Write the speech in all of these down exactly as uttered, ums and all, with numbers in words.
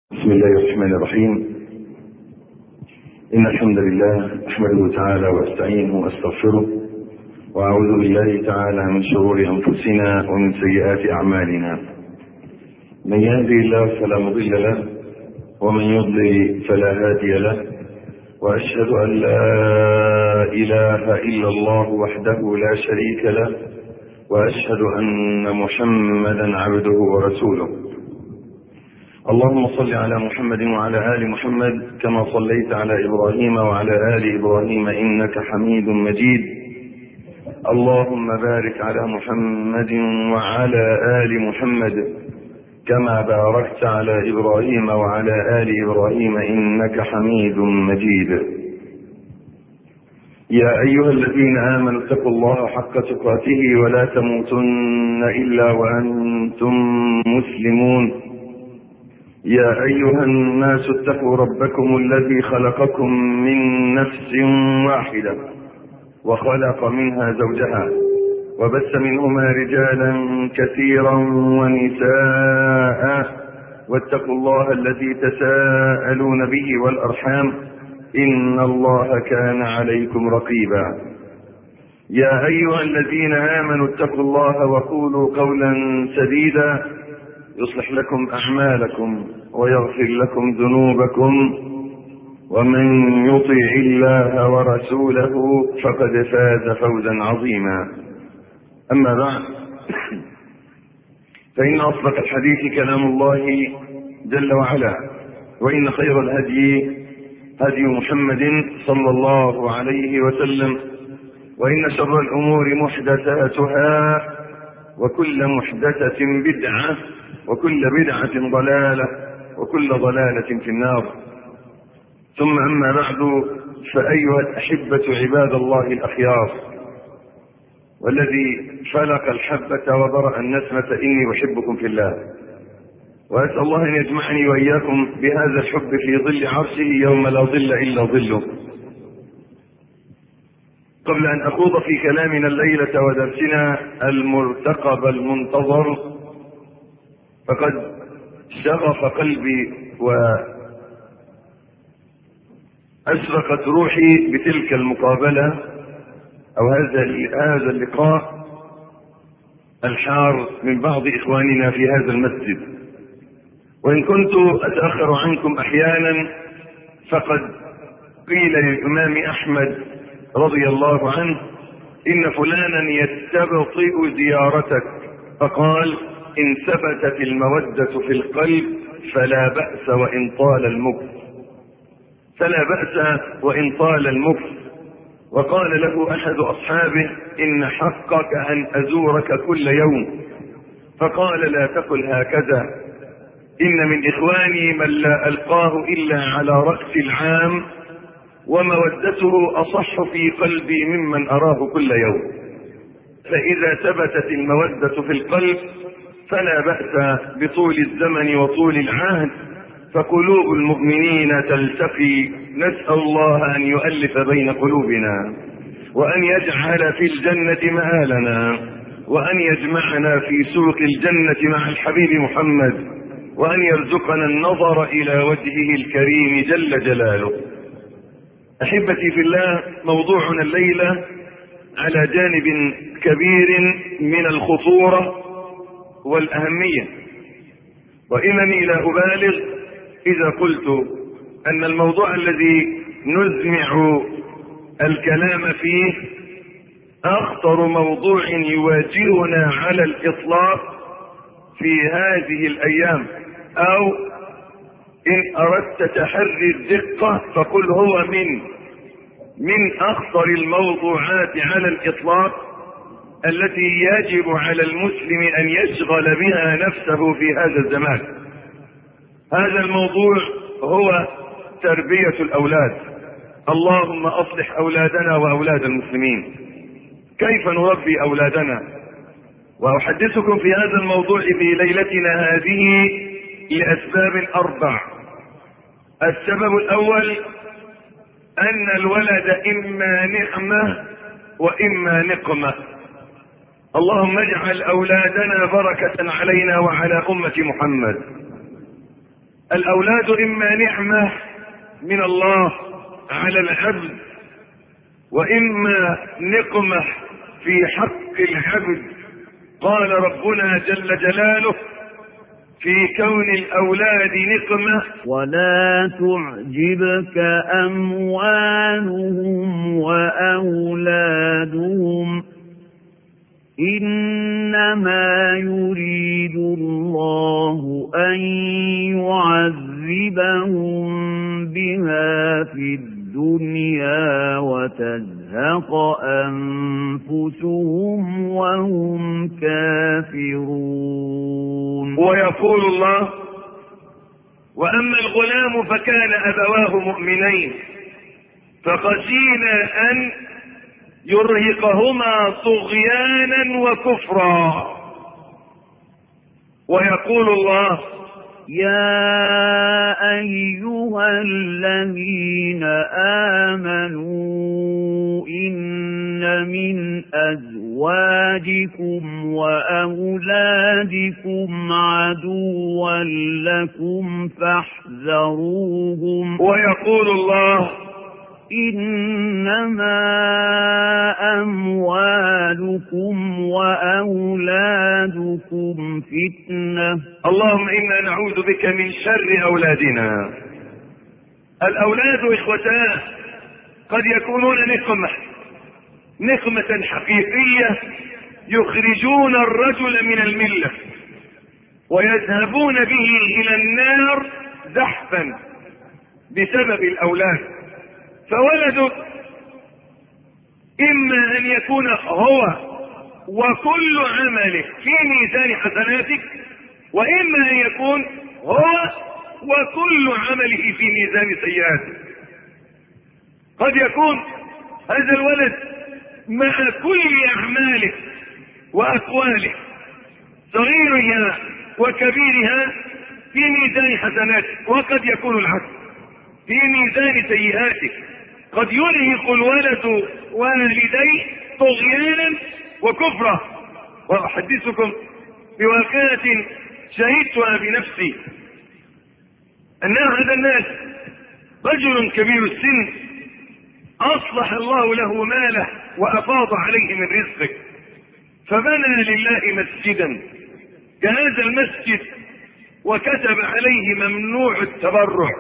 بسم الله الرحمن الرحيم. إن الحمد لله أحمده تعالى وأستعينه وأستغفره وأعوذ بالله تعالى من شرور أنفسنا ومن سيئات أعمالنا. من يهدي الله فلا مضل له ومن يضلل فلا هادي له، وأشهد أن لا إله إلا الله وحده لا شريك له، وأشهد أن محمدا عبده ورسوله. اللهم صل على محمد وعلى آل محمد كما صليت على إبراهيم وعلى آل إبراهيم إنك حميد مجيد. اللهم بارك على محمد وعلى آل محمد كما باركت على إبراهيم وعلى آل إبراهيم إنك حميد مجيد. يا أيها الذين آمنوا اتقوا الله حق تقاته ولا تموتن إلا وأنتم مسلمون. يا أيها الناس اتقوا ربكم الذي خلقكم من نفس واحدة وخلق منها زوجها وبث منهما رجالا كثيرا ونساء، واتقوا الله الذي تساءلون به والأرحام إن الله كان عليكم رقيبا. يا أيها الذين آمنوا اتقوا الله وقولوا قولا سديدا يصلح لكم أعمالكم ويغفر لكم ذنوبكم، ومن يطع الله ورسوله فقد فاز فوزا عظيما. أما بعد، فإن أصدق الحديث كلام الله جل وعلا، وإن خير الهدي هدي محمد صلى الله عليه وسلم، وإن شر الأمور محدثاتها، وكل محدثة بدعة، وكل بدعة ضلالة، وكل ضلالة في النار. ثم أما بعد، فأيها الأحبة عباد الله الأخيار، والذي فلق الحبة وبرأ النسمة إني أحبكم في الله، وأسأل الله أن يجمعني وإياكم بهذا الحب في ظل عرشه يوم لا ظل إلا ظله. قبل أن أخوض في كلامنا الليلة ودرسنا المرتقب المنتظر، فقد شغف قلبي وأشرقت روحي بتلك المقابلة أو هذا هذا اللقاء الحار من بعض إخواننا في هذا المسجد. وإن كنت أتأخر عنكم أحيانا، فقد قيل للإمام أحمد رضي الله عنه إن فلانا يستبطئ زيارتك، فقال إن ثبتت المودة في القلب فلا بأس وإن طال المكث، فلا بأس وإن طال المكث. وقال له أحد أصحابه إن حقك أن أزورك كل يوم، فقال لا تقل هكذا، إن من إخواني من لا ألقاه إلا على رأس العام، ومودته أصح في قلبي ممن أراه كل يوم. فإذا ثبتت المودة في القلب فلا بأس بطول الزمن وطول العهد، فقلوب المؤمنين تلتقي. نسأل الله أن يؤلف بين قلوبنا، وأن يجعل في الجنة مآلنا، وأن يجمعنا في سوق الجنة مع الحبيب محمد، وأن يرزقنا النظر إلى وجهه الكريم جل جلاله. أحبتي في الله، موضوعنا الليلة على جانب كبير من الخطورة والأهمية، وإنني لا أبالغ إذا قلت أن الموضوع الذي نزمع الكلام فيه أخطر موضوع يواجهنا على الإطلاق في هذه الأيام، أو إن أردت تحري الدقة فقل هو من من أخطر الموضوعات على الإطلاق التي يجب على المسلم أن يشغل بها نفسه في هذا الزمان. هذا الموضوع هو تربية الأولاد. اللهم أصلح أولادنا وأولاد المسلمين. كيف نربي أولادنا؟ وأحدثكم في هذا الموضوع في ليلتنا هذه لأسباب أربع. السبب الأول أن الولد إما نعمة وإما نقمة. اللهم اجعل أولادنا بركة علينا وعلى أمة محمد. الأولاد إما نعمة من الله على العبد، وإما نقمة في حق العبد. قال ربنا جل جلاله في كون الأولاد نقمة: ولا تعجبك أموالهم وأولادهم إنما يريد الله أن يعذبهم بها في الدنيا وتزهق أنفسهم وهم كافرون. ويقول الله: وأما الغلام فكان أبواه مؤمنين فخشينا أن يرهقهما طغيانا وكفرا. ويقول الله: يا أيها الذين آمنوا إن من أزواجكم وأولادكم عدوا لكم فاحذروهم. ويقول الله: إنما أموالكم وأولادكم فتنة. اللهم إنا نعوذ بك من شر أولادنا. الأولاد إخوتاه قد يكونون نقمة نقمة حقيقية يخرجون الرجل من الملة ويذهبون به إلى النار زحفا بسبب الأولاد. فولدك إما أن يكون هو وكل عمله في ميزان حسناتك، وإما أن يكون هو وكل عمله في ميزان سيئاتك. قد يكون هذا الولد مع كل أعماله وأقواله صغيرها وكبيرها في ميزان حسناتك، وقد يكون العكس في ميزان سيئاتك. قد يرهق الولد والديه طغيانا وكفرا. وأحدثكم بواقعة شهدتها بنفسي، أن هذا الناس رجل كبير السن أصلح الله له ماله وأفاض عليه من رزقه، فبنى لله مسجدا كهذا المسجد وكتب عليه ممنوع التبرع،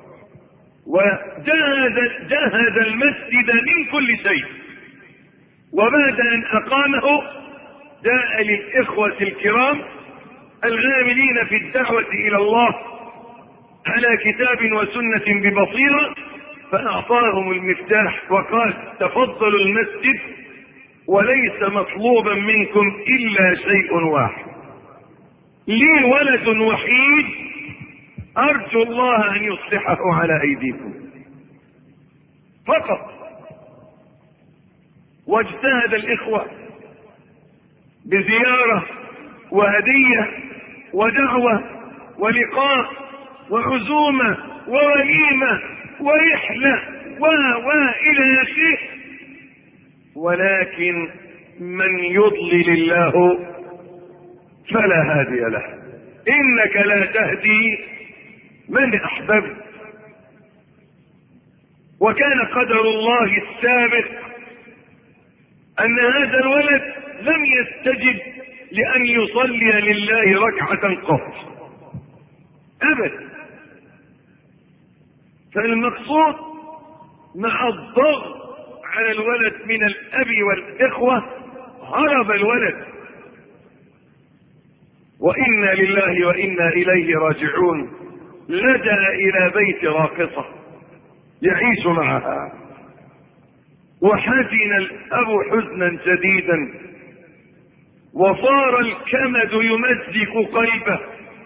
وجهز جهز المسجد من كل شيء. وبعد أن أقامه جاء للإخوة الكرام العاملين في الدعوة إلى الله على كتاب وسنة ببصيرة، فأعطاهم المفتاح وقال: تفضلوا المسجد وليس مطلوبا منكم إلا شيء واحد، لي ولد وحيد أرجو الله أن يصلحه على أيديكم فقط. واجتهد الإخوة بزيارة وهدية ودعوة ولقاء وعزومة ووليمة ورحلة وإلى آخره، ولكن من يضلل الله فلا هادي له. إنك لا تهدي من أحببت. وكان قدر الله السابق أن هذا الولد لم يستجب لأن يصلي لله ركعة قط أبدا. فالمقصود مع الضغط على الولد من الأب والإخوة هرب الولد، وإنا لله وإنا إليه راجعون. لجأ إلى بيت راقصة يعيش معها، وحزن الأب حزنا شديدا، وصار الكمد يمزق قلبه.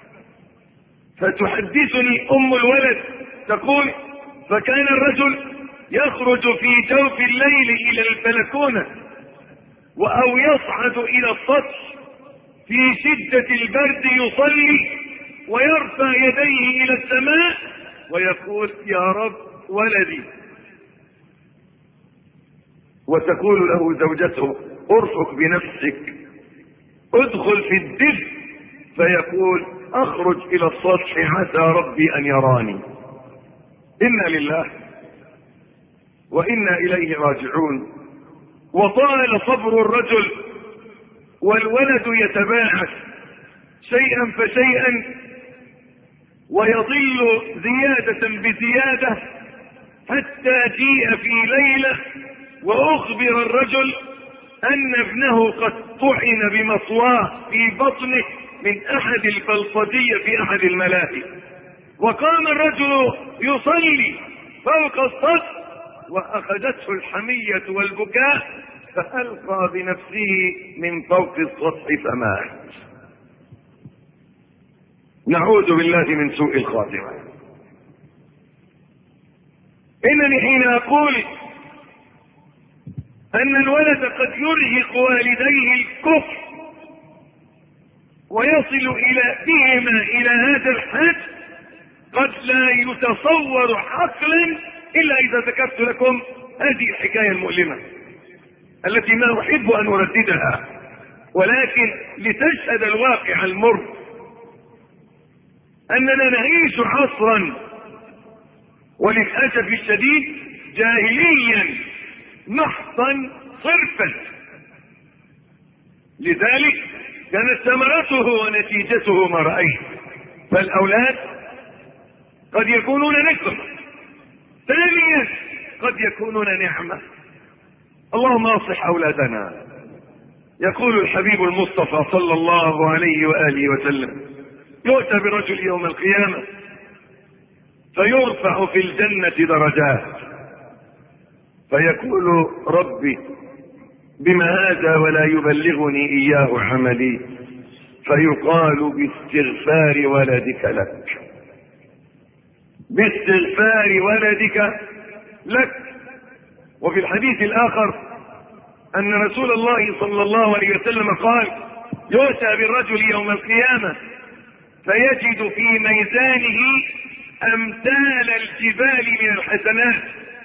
فتحدثني أم الولد تقول: فكان الرجل يخرج في جوف الليل إلى البلكونة أو يصعد إلى السطح في شدة البرد يصلي ويرفع يديه إلى السماء ويقول: يا رب ولدي. وتقول له زوجته: ارفق بنفسك، ادخل في الدفء. فيقول: اخرج الى السطح عسى ربي ان يراني. انا لله وانا اليه راجعون. وطال صبر الرجل والولد يتباعث شيئا فشيئا ويضل زيادة بزيادة، حتى جيء في ليلة واخبر الرجل ان ابنه قد طحن بمصواه في بطنه من احد البلطجية في احد الملاهي. وقام الرجل يصلي فوق السطح واخذته الحمية والبكاء فالقى بنفسه من فوق السطح فمات. نعوذ بالله من سوء الخاتمة. انني حين اقول ان الولد قد يرهق والديه الكفر ويصل الى بهما الى هذا الحد قد لا يتصور عقلا الا اذا ذكرت لكم هذه الحكاية المؤلمة التي ما احب ان ارددها، ولكن لتشهد الواقع المر اننا نعيش عصرا وللاسف الشديد جاهليا محضا صرفا. لذلك كانت ثمرته ونتيجته ما رأيت. فالاولاد قد يكونون نقمة، ثانيا قد يكونون نعمة. اللهم اصلح اولادنا. يقول الحبيب المصطفى صلى الله عليه وآله وسلم: يؤتى برجل يوم القيامة فيرفع في الجنة درجات فيقول: ربي بما هذا ولا يبلغني إياه عملي؟ فيقال: باستغفار ولدك لك، باستغفار ولدك لك. وفي الحديث الآخر أن رسول الله صلى الله عليه وسلم قال: يؤتى بالرجل يوم القيامة فيجد في ميزانه أمثال الجبال من الحسنات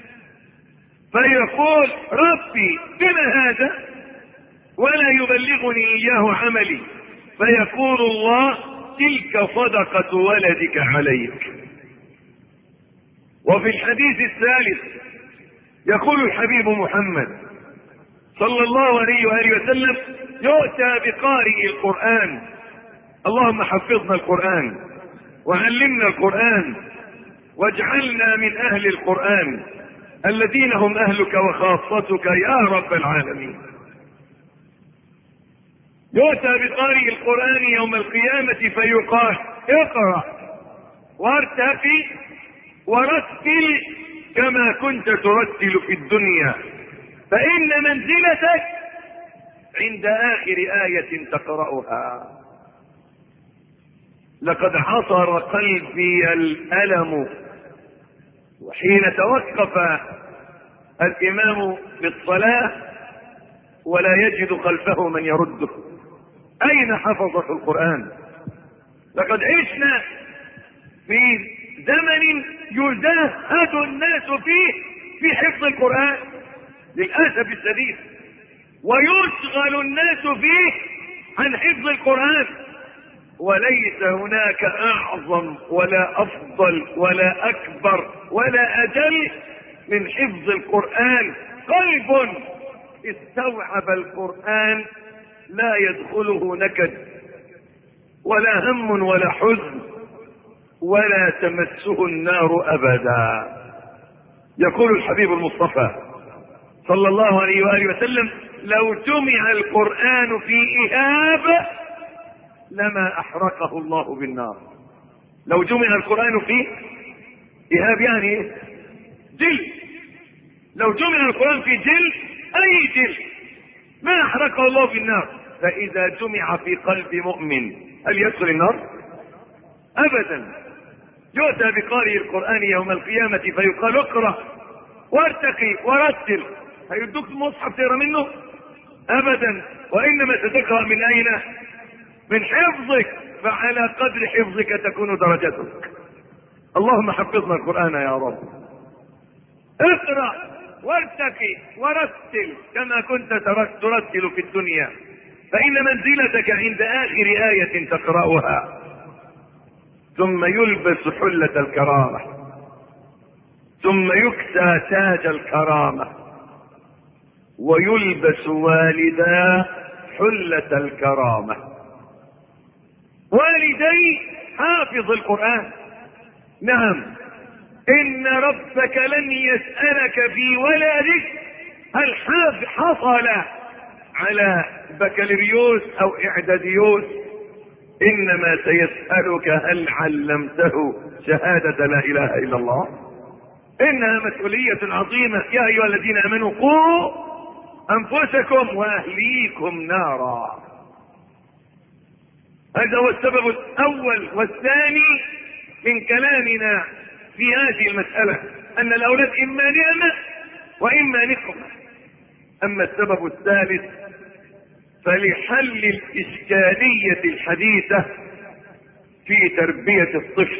فيقول: ربي بما هذا ولا يبلغني إياه عملي؟ فيقول الله: تلك صدقة ولدك عليك. وفي الحديث الثالث يقول الحبيب محمد صلى الله عليه وآله وسلم: يؤتى بقارئ القرآن، اللهم حفظنا القرآن وعلمنا القرآن واجعلنا من أهل القرآن الذين هم أهلك وخاصتك يا رب العالمين. يؤتى بقارئ القرآن يوم القيامة فيقال: اقرأ وارتقي ورتل كما كنت ترتل في الدنيا، فإن منزلتك عند آخر آية تقرأها. لقد حصر قلبي الألم وحين توقف الإمام بالصلاة ولا يجد خلفه من يرده. أين حفظة القرآن؟ لقد عشنا في زمن يزهد الناس فيه في حفظ القرآن للأسف الشديد، ويشغل الناس فيه عن حفظ القرآن، وليس هناك أعظم ولا أفضل ولا أكبر ولا أجل من حفظ القرآن. قلب استوعب القرآن لا يدخله نكد ولا هم ولا حزن ولا تمسه النار أبدا. يقول الحبيب المصطفى صلى الله عليه وآله وسلم: لو جمع القرآن في إهاب لما أحرقه الله بالنار. لو جمع القرآن في إهاب يعني جل، لو جمع القرآن في جل أي جل ما أحرقه الله بالنار. فإذا جمع في قلب مؤمن هل يدخل النار؟ أبدا. يؤتى بقارئ القرآن يوم القيامة فيقال: اقرأ وارتقي ورتل. هيدوك مصحف تقرأ منه؟ أبدا. وإنما ستقرأ من أين؟ من حفظك، فعلى قدر حفظك تكون درجتك. اللهم حفظنا القرآن يا رب. اقرأ وارتقي ورتل كما كنت ترتل في الدنيا، فإن منزلتك عند آخر آية تقرأها. ثم يلبس حلة الكرامة، ثم يكسى تاج الكرامة، ويلبس والدا حلة الكرامة. والدي حافظ القرآن، نعم، إن ربك لن يسألك في ولدك هل حصل على بكالوريوس أو إعداديوس، إنما سيسألك هل علمته شهادة لا إله إلا الله. إنها مسؤولية عظيمة. يا أيها الذين آمنوا قوا أنفسكم وأهليكم نارا. هذا هو السبب الأول والثاني من كلامنا في هذه المسألة، أن الأولاد إما نعمة وإما نقمة. أما السبب الثالث فلحل الإشكالية الحديثة في تربية الطفل.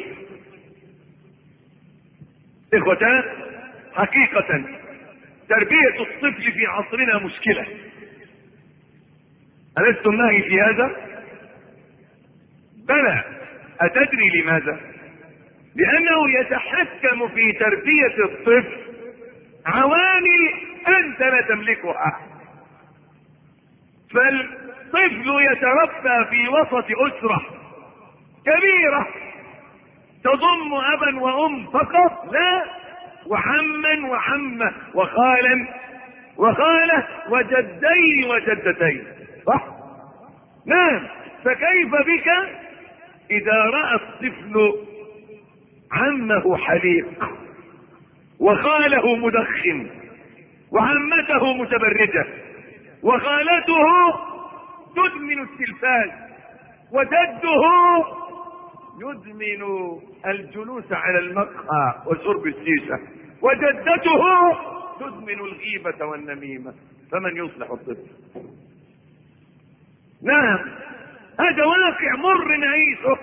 إخوتان، حقيقة تربية الطفل في عصرنا مشكلة. ألستم معي في هذا؟ بلى. أتدري لماذا؟ لأنه يتحكم في تربية الطفل عوامل أنت لا تملكها. فالطفل يتربى في وسط أسرة كبيرة تضم أبا وأم فقط، لا، وعما وعمة وخالا وخالة وجدين وجدتين، صح؟ نعم. فكيف بك إذا رأى الطفل عمه حليق وخاله مدخن وعمته متبرجة وخالته تدمن التلفاز وجده يدمن الجلوس على المقهى وشرب الشيشة وجدته تدمن الغيبة والنميمة، فمن يصلح الطفل؟ نعم، هذا واقع مر نعيشه،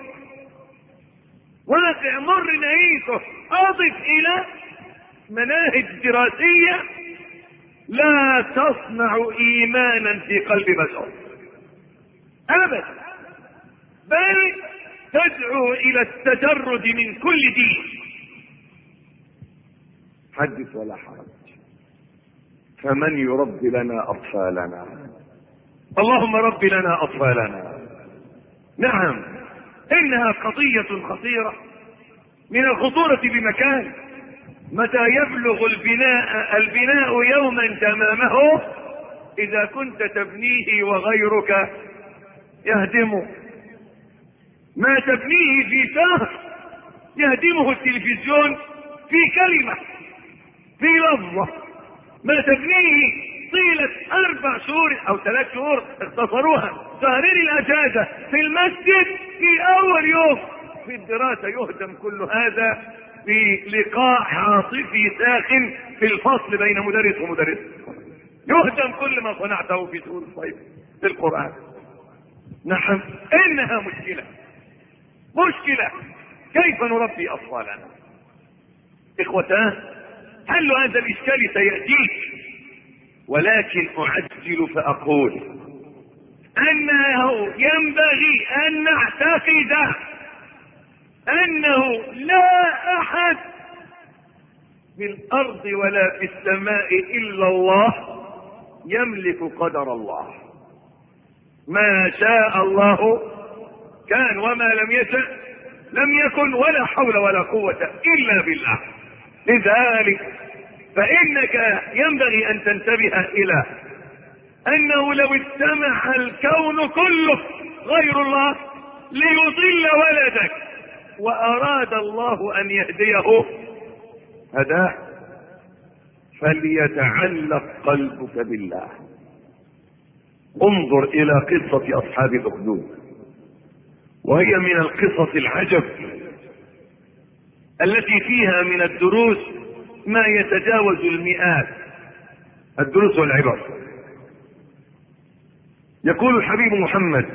واقع مر نعيشه. اضف الى مناهج دراسية لا تصنع ايمانا في قلب بشر ابدا، بل تدعو الى التجرد من كل دين. حدث ولا حرج. فمن يربي لنا اطفالنا؟ اللهم رب لنا اطفالنا. نعم، انها قضية خطيرة من الخطورة بمكان. متى يبلغ البناء البناء يوما تمامه؟ اذا كنت تبنيه وغيرك يهدمه. ما تبنيه في شهر يهدمه التلفزيون في كلمة، في لفظة. ما تبنيه طيلة اربع شهور او ثلاث شهور اختصروها شهرين الاجازة في المسجد، في اول يوم في الدراسة يهدم كل هذا في لقاء عاطفي ساخن في الفصل بين مدرس ومدرس. يهدم كل ما صنعته في شهور الصيف في القرآن. نعم، انها مشكلة مشكلة. كيف نربي اطفالنا؟ اخوتان، حل هذا الاشكال سيأتيك، ولكن اعجل فاقول انه ينبغي ان نعتقد انه لا احد في الارض ولا في السماء الا الله يملك قدر الله. ما شاء الله كان وما لم يشأ لم يكن، ولا حول ولا قوة الا بالله. لذلك فانك ينبغي ان تنتبه الى انه لو اجتمع الكون كله غير الله ليضل ولدك واراد الله ان يهديه هداه، فليتعلق قلبك بالله. انظر الى قصة اصحاب الاخدود، وهي من القصص العجب التي فيها من الدروس ما يتجاوز المئات، الدروس والعبر. يقول الحبيب محمد،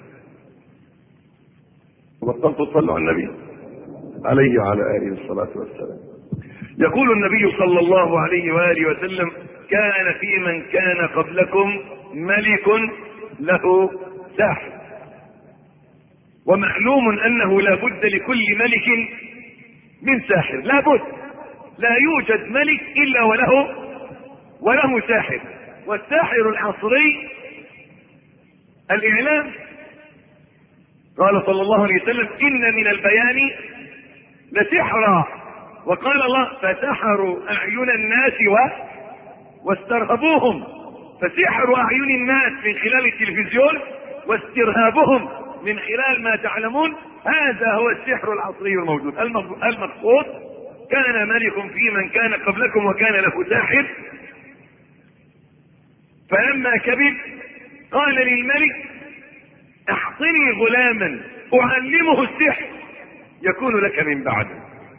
وبطلت تصلوا على النبي عليه وعلى اله الصلاه والسلام، يقول النبي صلى الله عليه واله وسلم: كان في من كان قبلكم ملك له ساحر، ومعلوم أنه لا بد لكل ملك من ساحر، لا بد، لا يوجد ملك إلا وله وله ساحر. والساحر العصري الإعلام. قال صلى الله عليه وسلم إن من البيان لسحرا، وقال الله فسحروا أعين الناس و... واسترهبوهم. فسحر أعين الناس من خلال التلفزيون واسترهابهم من خلال ما تعلمون، هذا هو السحر العصري الموجود. المقصود كان ملك في من كان قبلكم وكان له ساحر، فلما كبر قال للملك اعطني غلاما اعلمه السحر يكون لك من بعده.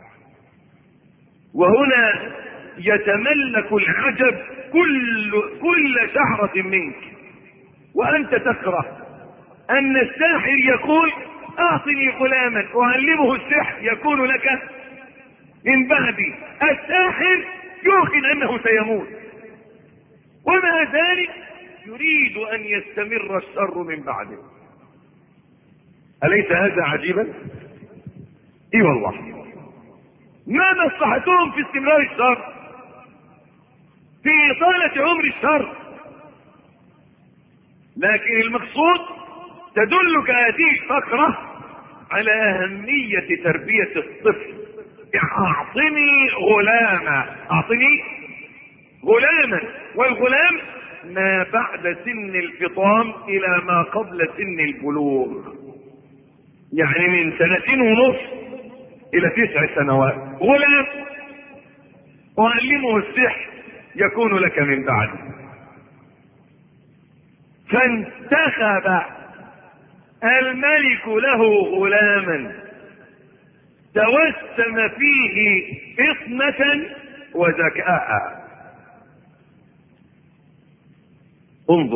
وهنا يتملك العجب كل كل شعرة منك، وانت تكره ان الساحر يقول اعطني غلاما اعلمه السحر يكون لك من بعدي. الساحر يوقن انه سيموت، ومع ذلك يريد ان يستمر الشر من بعده. أليس هذا عجيبا؟ اي والله. ما مصلحتهم في استمرار الشر، في إطالة عمر الشر، لكن المقصود تدلك هذه الفقرة على أهمية تربية الطفل. اعطني غلاما، اعطني غلاما، والغلام ما بعد سن الفطام الى ما قبل سن البلوغ، يعني من سنتين ونص الى تسع سنوات. غلام اعلمه السحر يكون لك من بعد. فانتخب الملك له غلاما توسم فيه فطنة وذكاء. انظر،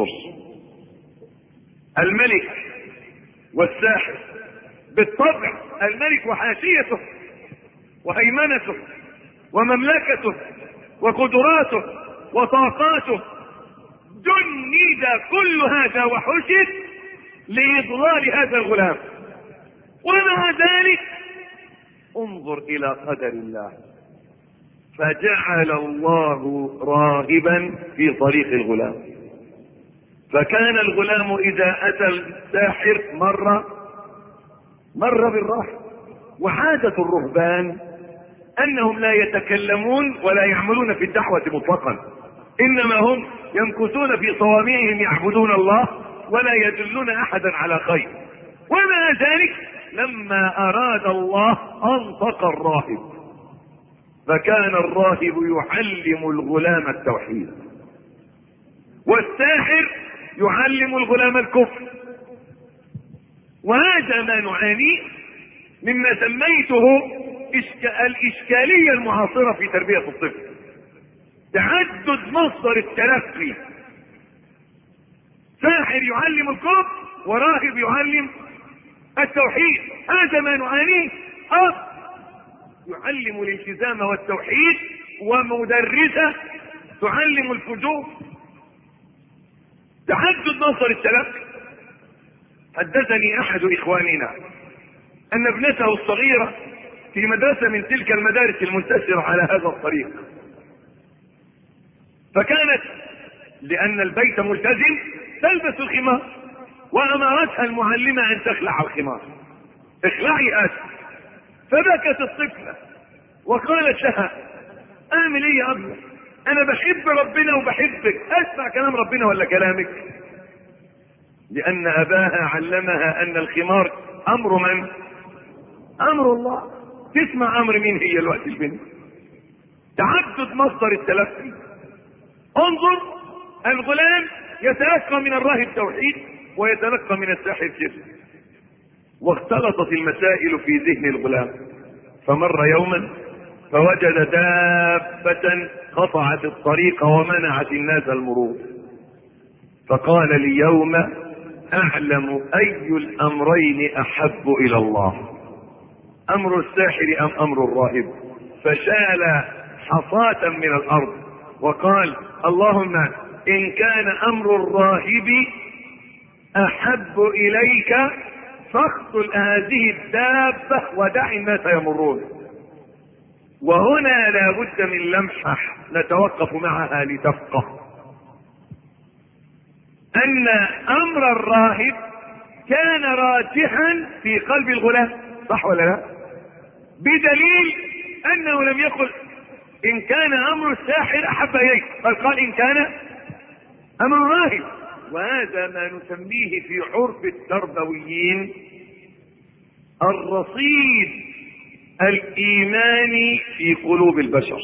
الملك والساحر بالطبع الملك وحاشيته وهيمنته ومملكته وقدراته وطاقاته جند كل هذا وحشد لإضلال هذا الغلام، ومع ذلك انظر الى قدر الله، فجعل الله راهبا في طريق الغلام. فكان الغلام اذا اتى الساحر مر مر بالراحة. وعادة الرهبان انهم لا يتكلمون ولا يعملون في الدعوة مطلقا، انما هم يمكثون في صوامعهم يعبدون الله ولا يدلون احدا على خير. ومع ذلك لما اراد الله انطق الراهب، فكان الراهب يعلم الغلام التوحيد، والساحر يعلم الغلام الكفر. وهذا ما نعانيه مما سميته الاشكالية المعاصرة في تربية الطفل، تعدد مصدر التلقي. ساحر يعلم الكفر وراهب يعلم التوحيد. هذا ما نعانيه. أب يعلم الالتزام والتوحيد، ومدرسة تعلم الفجور. تعدد مصدر التلقي. حدثني احد اخواننا ان ابنته الصغيرة في مدرسة من تلك المدارس المنتشرة على هذا الطريق، فكانت لان البيت ملتزم تلبس الخمار، وامرتها المعلمة ان تخلع الخمار. اخلعي اسف. فبكت الطفلة وقالت لها اعمل ايه يا ابني؟ انا بحب ربنا وبحبك، اسمع كلام ربنا ولا كلامك؟ لان اباها علمها ان الخمار امر من؟ امر الله. تسمع امر مين هي الوقت البنت؟ تعدد مصدر التلقي. انظر، الغلام يتلقى من الراهب توحيد ويتلقى من الساحر شرك. واختلطت المسائل في ذهن الغلام، فمر يوما فوجد دابة قطعت الطريق ومنعت الناس المرور، فقال اليوم اعلم اي الامرين احب الى الله، امر الساحر ام امر الراهب. فشال حصاة من الارض وقال اللهم ان كان امر الراهب احب اليك فاقتل هذه الدابة ودع الناس يمرون. وهنا لا بد من لمحة نتوقف معها لتفقه ان امر الراهب كان راجحا في قلب الغلام، صح ولا لا؟ بدليل انه لم يقل ان كان امر الساحر احب اليك، بل قال ان كان امر الراهب. وهذا ما نسميه في عرف التربويين الرصيد الايماني في قلوب البشر،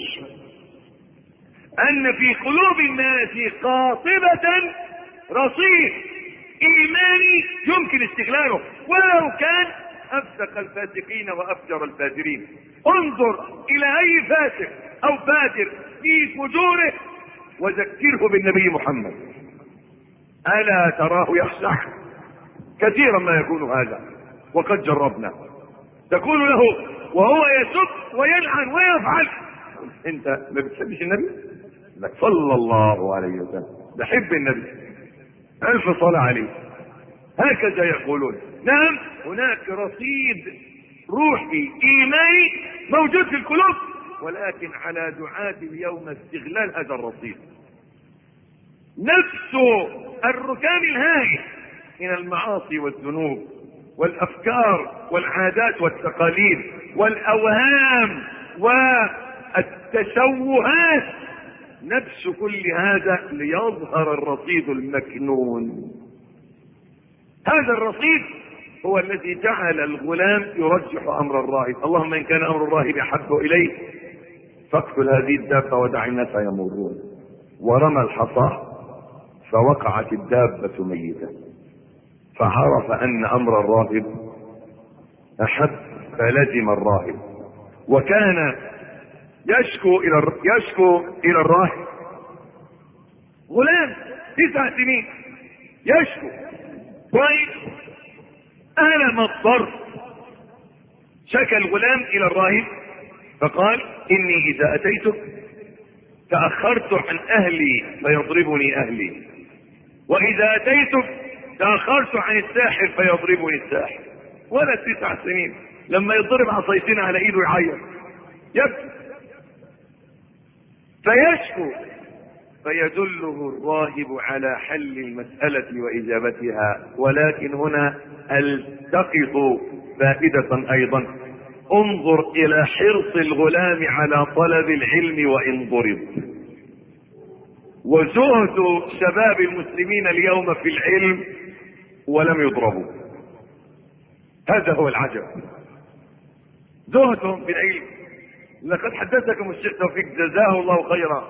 ان في قلوب الناس قاطبة رصيد ايماني يمكن استغلاله ولو كان افسق الفاسقين وافجر الفاجرين. انظر الى اي فاسق او فاجر في فجوره وذكره بالنبي محمد، الا تراه يخشع؟ كثيرا ما يكون هذا وقد جربنا. تقول له وهو يسب ويلعن ويفعل، انت ما بتحبش النبي؟ لك صلى الله عليه وسلم، بحب النبي الف صلاة عليه. هكذا يقولون. نعم، هناك رصيد روحي ايماني موجود في القلوب، ولكن على دعاة اليوم استغلال هذا الرصيد. نفس الركام الهائل من المعاصي والذنوب والافكار والعادات والتقاليد والاوهام والتشوهات، نفس كل هذا ليظهر الرصيد المكنون. هذا الرصيد هو الذي جعل الغلام يرجح امر الراهب. اللهم ان كان امر الراهب احب اليه فاقتل هذه الدابه ودع الناس يمرون. ورمى الحصى فوقعت الدابه ميته، فعرف ان امر الراهب احب فلزم الراهب. وكان يشكو الى يشكو الى الراهب، غلام تسع سنين يشكو طيب ألم الضرب. شكى الغلام الى الراهب فقال اني اذا اتيتك تأخرت عن اهلي فيضربني اهلي، واذا اتيتك تأخرت عن الساحر فيضربني الساحر. ولا تسع سنين لما يضرب عصايتين على ايده يعيط يبكي فيشكو، فيدله الراهب على حل المسألة وإجابتها. ولكن هنا التقط فائدة أيضا. انظر إلى حرص الغلام على طلب العلم وإن ضرب، وزهد شباب المسلمين اليوم في العلم ولم يضربوا. هذا هو العجب، زهدهم في العلم. لقد حدثكم الشيخ توفيق جزاه الله خيرا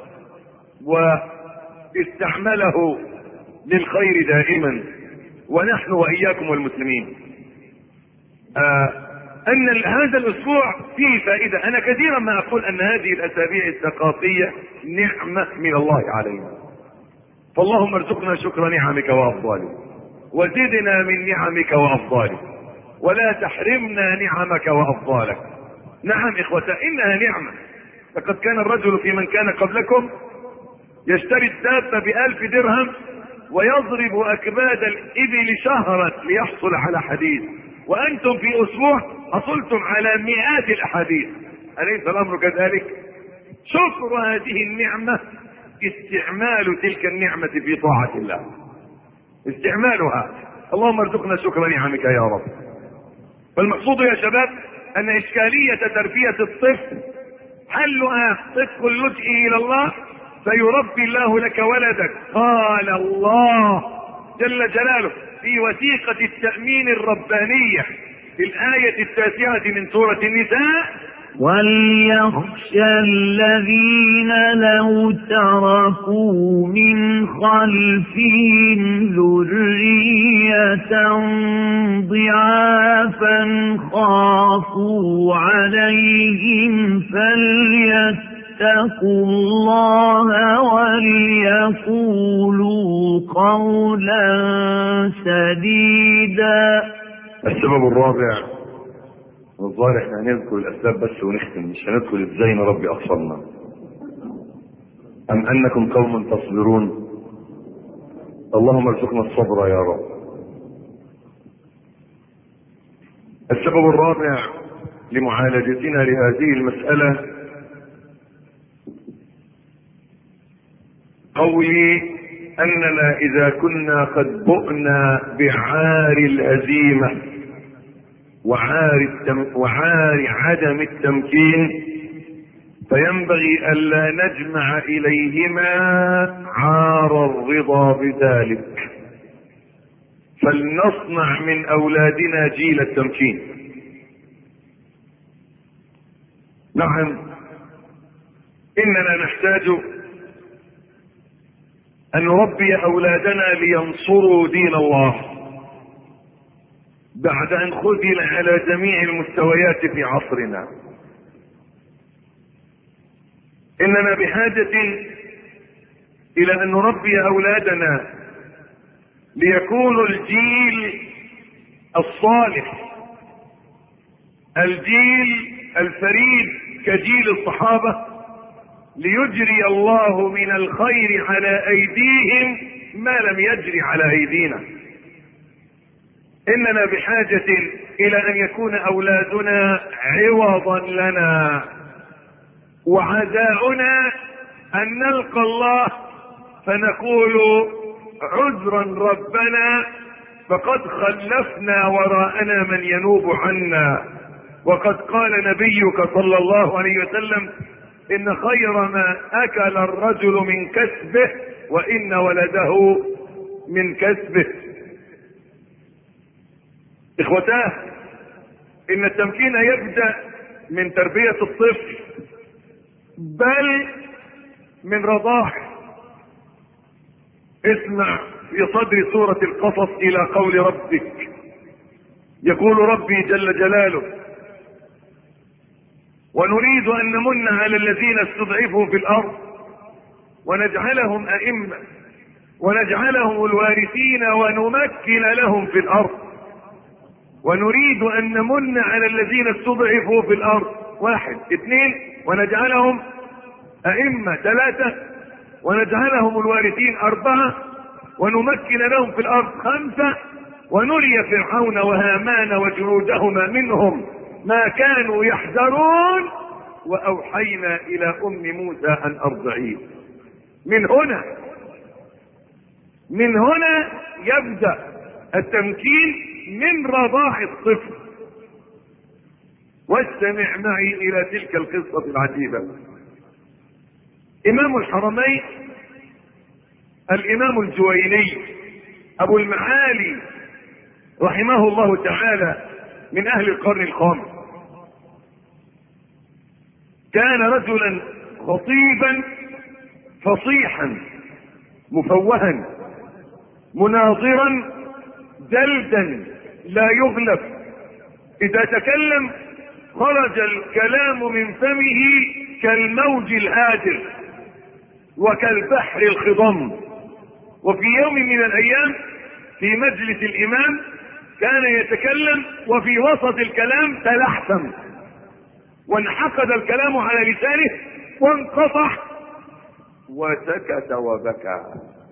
واستعمله للخير دائما، ونحن وإياكم والمسلمين، آه أن هذا الأسبوع فيه فائدة. أنا كثيرا ما أقول أن هذه الأسابيع الثقافية نعمة من الله علينا، فاللهم ارزقنا شكر نعمك وأفضالك، وزدنا من نعمك وأفضالك، ولا تحرمنا نعمك وأفضالك. نعم إخوة، إنها نعمة. لقد كان الرجل في من كان قبلكم يشتري الدابة بألف درهم ويضرب أكباد الإبل شهرا ليحصل على حديث، وأنتم في أسبوع حصلتم على مئات الأحاديث. أليس الأمر كذلك؟ شكر هذه النعمة استعمال تلك النعمة في طاعة الله، استعمالها. اللهم ارزقنا شكر نعمك يا رب. فالمقصود يا شباب أن إشكالية تربية الطفل حلها صدق اللجئ إلى الله فيربي الله لك ولدك. قال الله جل جلاله في وثيقة التأمين الربانية في الآية التاسعة من سورة النساء: وليخشى الذين لو تركوا من خلفهم ذرية ضعافا خافوا عليهم فليتقوا الله وليقولوا قولا سديدا. السبب الرابع، والظاهر احنا هنذكر الاسباب بس ونختم، مش هندخل ازاي نربي اطفالنا. ام انكم قوم تصبرون. اللهم ارزقنا الصبر يا رب. السبب الرابع لمعالجتنا لهذه المسألة قولي أننا إذا كنا قد بؤنا بعار الهزيمة وعار, التم وعار عدم التمكين فينبغي ألا نجمع إليهما عار الرضا بذلك، فلنصنع من أولادنا جيل التمكين. نعم، إننا نحتاج أن نربي أولادنا لينصروا دين الله بعد أن خذل على جميع المستويات في عصرنا. إننا بحاجة إلى أن نربي أولادنا ليكونوا الجيل الصالح، الجيل الفريد كجيل الصحابة، ليجري الله من الخير على أيديهم ما لم يجري على أيدينا. إننا بحاجة إلى أن يكون أولادنا عوضا لنا، وعزاؤنا أن نلقى الله فنقول عذرا ربنا فقد خلفنا وراءنا من ينوب عنا. وقد قال نبيك صلى الله عليه وسلم: إن خير ما أكل الرجل من كسبه وإن ولده من كسبه. إخوتاه، إن التمكين يبدأ من تربية الطفل بل من رضاعه. اسمع في صدر سورة القصص إلى قول ربك، يقول ربي جل جلاله: ونريد أن نمن على الذين استضعفوا في الأرض ونجعلهم أئمة ونجعلهم الوارثين ونمكن لهم في الأرض. ونريد أن نمن على الذين استضعفوا في الأرض، واحد. اثنين، ونجعلهم أئمة. ثلاثة، ونجعلهم الوارثين. أربعة، ونمكن لهم في الأرض. خمسة، ونري فرعون وهامان وجنودهما منهم ما كانوا يحذرون وأوحينا إلى أم موسى أن أرضعيه. من هنا من هنا يبدأ التمكين من رضاع الطفل. واستمع معي إلى تلك القصة العجيبة. إمام الحرمين الإمام الجويني أبو المعالي رحمه الله تعالى من أهل القرن الخامس، كان رجلا خطيبا فصيحا مفوها مناظرا جلدا لا يغلب. إذا تكلم خرج الكلام من فمه كالموج الهادر وكالبحر الخضم. وفي يوم من الأيام في مجلس الإمام كان يتكلم وفي وسط الكلام تلحسم وانحقد الكلام على لسانه وانقطع وسكت وبكى،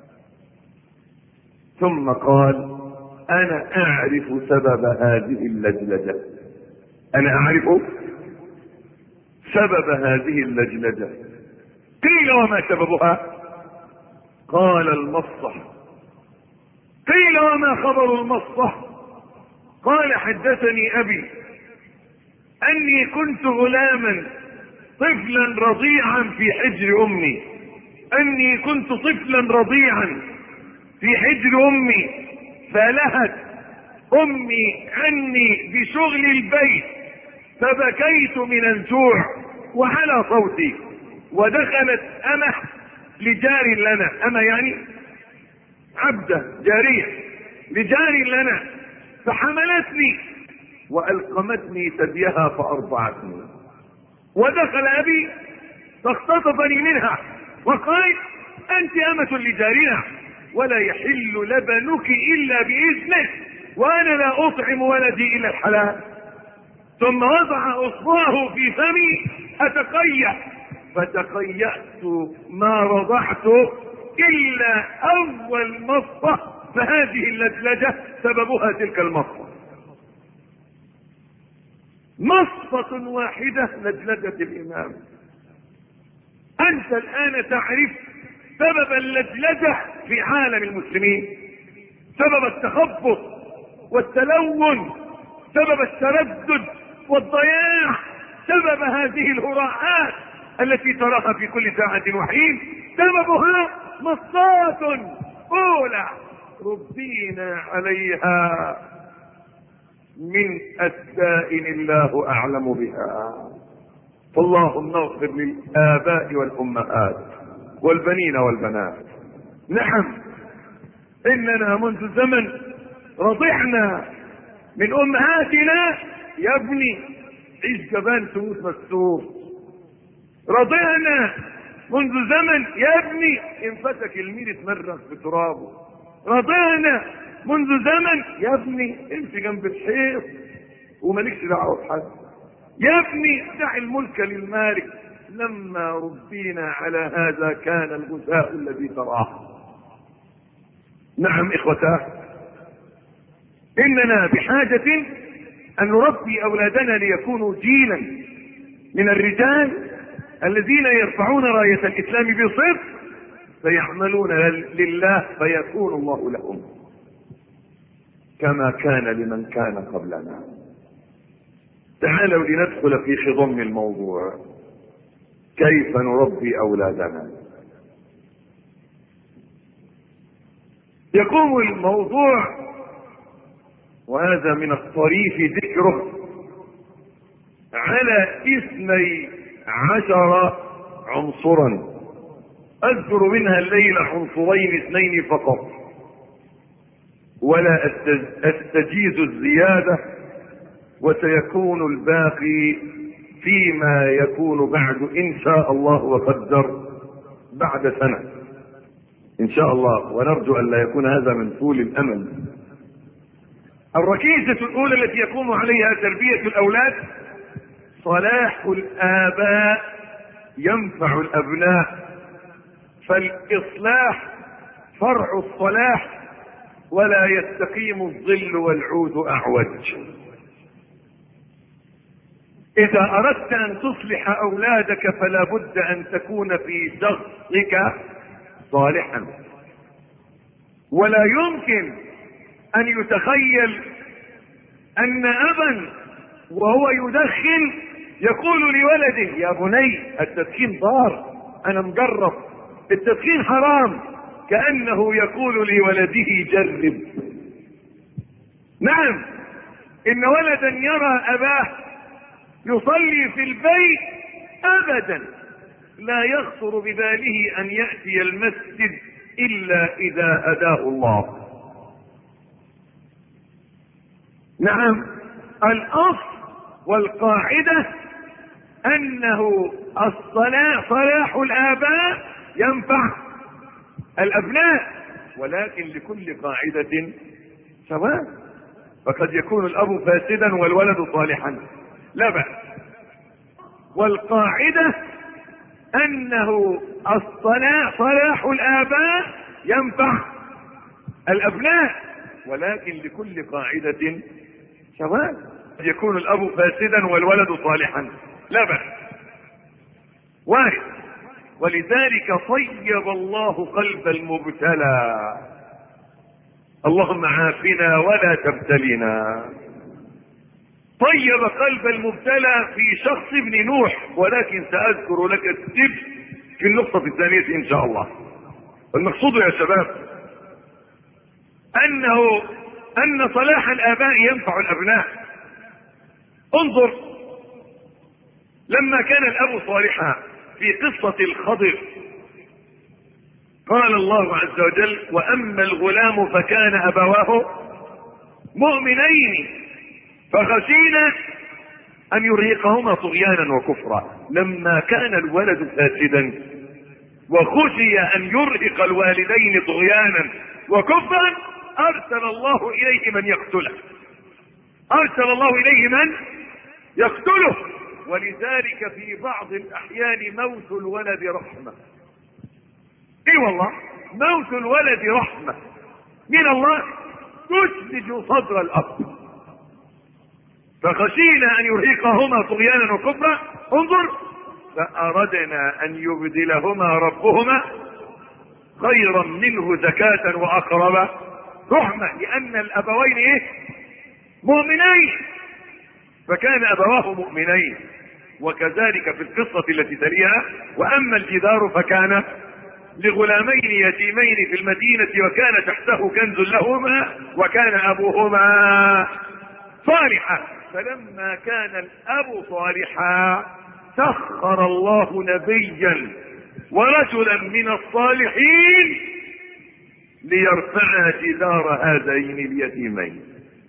ثم قال: أنا أعرف سبب هذه اللجلجة، أنا أعرف سبب هذه اللجلجة. قيل: وما سببها؟ قال: المصة. قيل: وما خبر المصة؟ قال: حدثني أبي أني كنت غلاما طفلا رضيعا في حجر أمي أني كنت طفلا رضيعا في حجر أمي فلهت أمي عني بشغل البيت فبكيت من الجوع وعلى صوتي، ودخلت أمه لجار لنا، أمه يعني عبدة جارية لجار لنا، فحملتني وألقمتني ثديها فأرضعتني. ودخل أبي فاختطفني منها وقال: أنت أمة لجارنا ولا يحل لبنك إلا بإذنه وأنا لا أطعم ولدي إلا الحلال. ثم وضع أصبعه في فمي أتقيأ، فتقيأت ما رضعت إلا أول مصة، فهذه اللجلجة سببها تلك المصة. مصفة واحدة لجلجة الإمام. أنت الآن تعرف سبب اللجلجة في عالم المسلمين، سبب التخبط والتلون، سبب التردد والضياع، سبب هذه الهراءات التي تراها في كل ساعة وحين، سببها مصات أولى ربينا عليها من أسباء الله أعلم بها. فاللهم اغفر للآباء والأمهات والبنين والبنات. نعم، إننا منذ زمن رضعنا من أمهاتنا يا ابني عيش جبان تموت مستور. رضعنا منذ زمن يا ابني انفتك الميل اتمرغ في ترابه. رضعنا منذ زمن يا ابني امشي جنب الحيط ومالكش دعوه بحد. يا ابني دع الملك للمالك. لما ربينا على هذا كان الغثاء الذي تراه. نعم اخوتاه، اننا بحاجة ان نربي اولادنا ليكونوا جيلا من الرجال الذين يرفعون راية الاسلام بصدق فيعملون لله فيكون الله لهم كما كان لمن كان قبلنا. تعالوا لندخل في خضم الموضوع، كيف نربي اولادنا. يقوم الموضوع وهذا من الطريف ذكره على اثني عشر عنصرا، اذكر منها الليلة عنصرين اثنين فقط ولا استجيز الزيادة، وسيكون الباقي فيما يكون بعد ان شاء الله وقدر بعد سنة ان شاء الله، ونرجو ان لا يكون هذا من طول الامل. الركيزة الاولى التي يقوم عليها تربية الاولاد صلاح الاباء ينفع الابناء، فالاصلاح فرع الصلاح ولا يستقيم الظل والعود اعوج. اذا اردت ان تصلح اولادك فلا بد ان تكون في شخصك صالحا، ولا يمكن ان يتخيل ان ابا وهو يدخن يقول لولده يا بني التدخين ضار، انا مجرب التدخين حرام، كأنه يقول لولده جرب. نعم، ان ولدا يرى اباه يصلي في البيت ابدا لا يخطر بباله ان يأتي المسجد الا اذا هداه الله. نعم، الاصل والقاعدة انه الصلاح صلاح الاباء ينفع الابناء، ولكن لكل قاعدة سواء، فقد يكون الاب فاسدا والولد صالحا لا بأس. والقاعدة انه الصلاح صلاح الاباء ينفع الابناء، ولكن لكل قاعدة سواء، قد يكون الاب فاسدا والولد صالحا لا بأس. واحد، ولذلك طيب الله قلب المبتلى. اللهم عافنا ولا تبتلنا. طيب قلب المبتلى في شخص ابن نوح، ولكن سأذكر لك السبب في النقطة الثانية ان شاء الله. المقصود يا شباب انه ان صلاح الاباء ينفع الابناء. انظر، لما كان الاب صالحا في قصة الخضر قال الله عز وجل واما الغلام فكان ابواه مؤمنين فخشينا ان يرهقهما طغيانا وكفرا. لما كان الولد فاسدا وخشي ان يرهق الوالدين طغيانا وكفرا ارسل الله اليه من يقتله، ارسل الله اليه من يقتله. ولذلك في بعض الاحيان موت الولد رحمة. اي والله، موت الولد رحمة من الله تثلج صدر الاب. فخشينا ان يرهقهما طغيانا وكفرا. انظر، فاردنا ان يبدلهما ربهما خيرا منه زكاة واقرب رحمة، لان الابوين ايه؟ مؤمنين، فكان ابواه مؤمنين. وكذلك في القصة التي تليها: واما الجدار فكان لغلامين يتيمين في المدينة وكان تحته كنز لهما وكان ابوهما صالحا، فلما كان الاب صالحا سخر الله نبيا ورجلا من الصالحين ليرفع جدار هذين اليتيمين.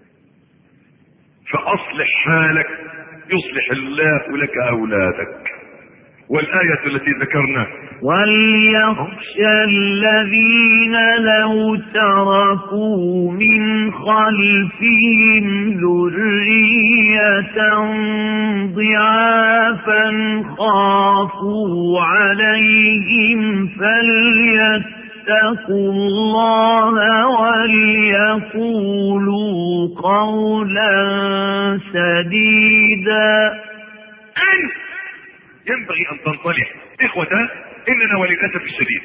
فاصلح حالك يصلح الله لك اولادك. والآية التي ذكرنا: وليخشى الذين لو تركوا من خلفهم ذرية ضعافا خافوا عليهم فليتقوا الله وليقولوا قولا سديدا. أنت ينبغي ان تنطلق. اخوة، اننا وللاسف الشديد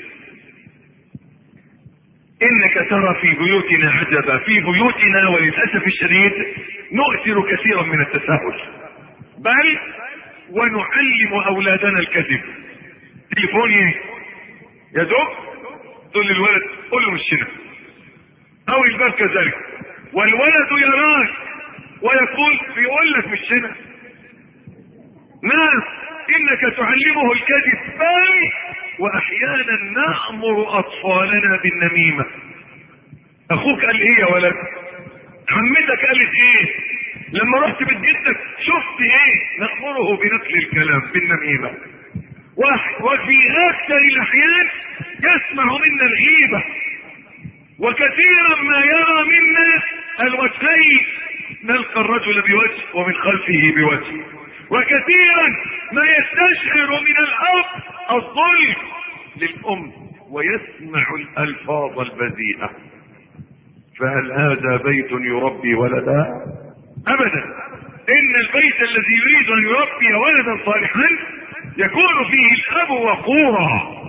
انك ترى في بيوتنا عجبا، في بيوتنا وللاسف الشديد نؤثر كثيرا من التساهل، بل ونعلم اولادنا الكذب. تليفوني يدق تقول للولد قل له مش هنا، او الباب كذلك، والولد يراك ويقول بيقول لك مش هنا. ناس انك تعلمه الكذب، بل واحيانا نأمر اطفالنا بالنميمة. اخوك قال ايه يا ولد؟ عمتك قالت ايه؟ لما رحت بيت جدك شفت ايه؟ نأمره بنقل الكلام بالنميمة. وفي اكثر الاحيان يسمع منا الغيبة، وكثيرا ما يرى منا الوجهين، نلقى الرجل بوجه ومن خلفه بوجه، وكثيرا ما يستشعر من الاب الظلم للام ويسمع الالفاظ البذيئة. فهل هذا بيت يربي ولدا؟ ابدا. ان البيت الذي يريد ان يربي ولدا صالحا يكون فيه الاب وقورا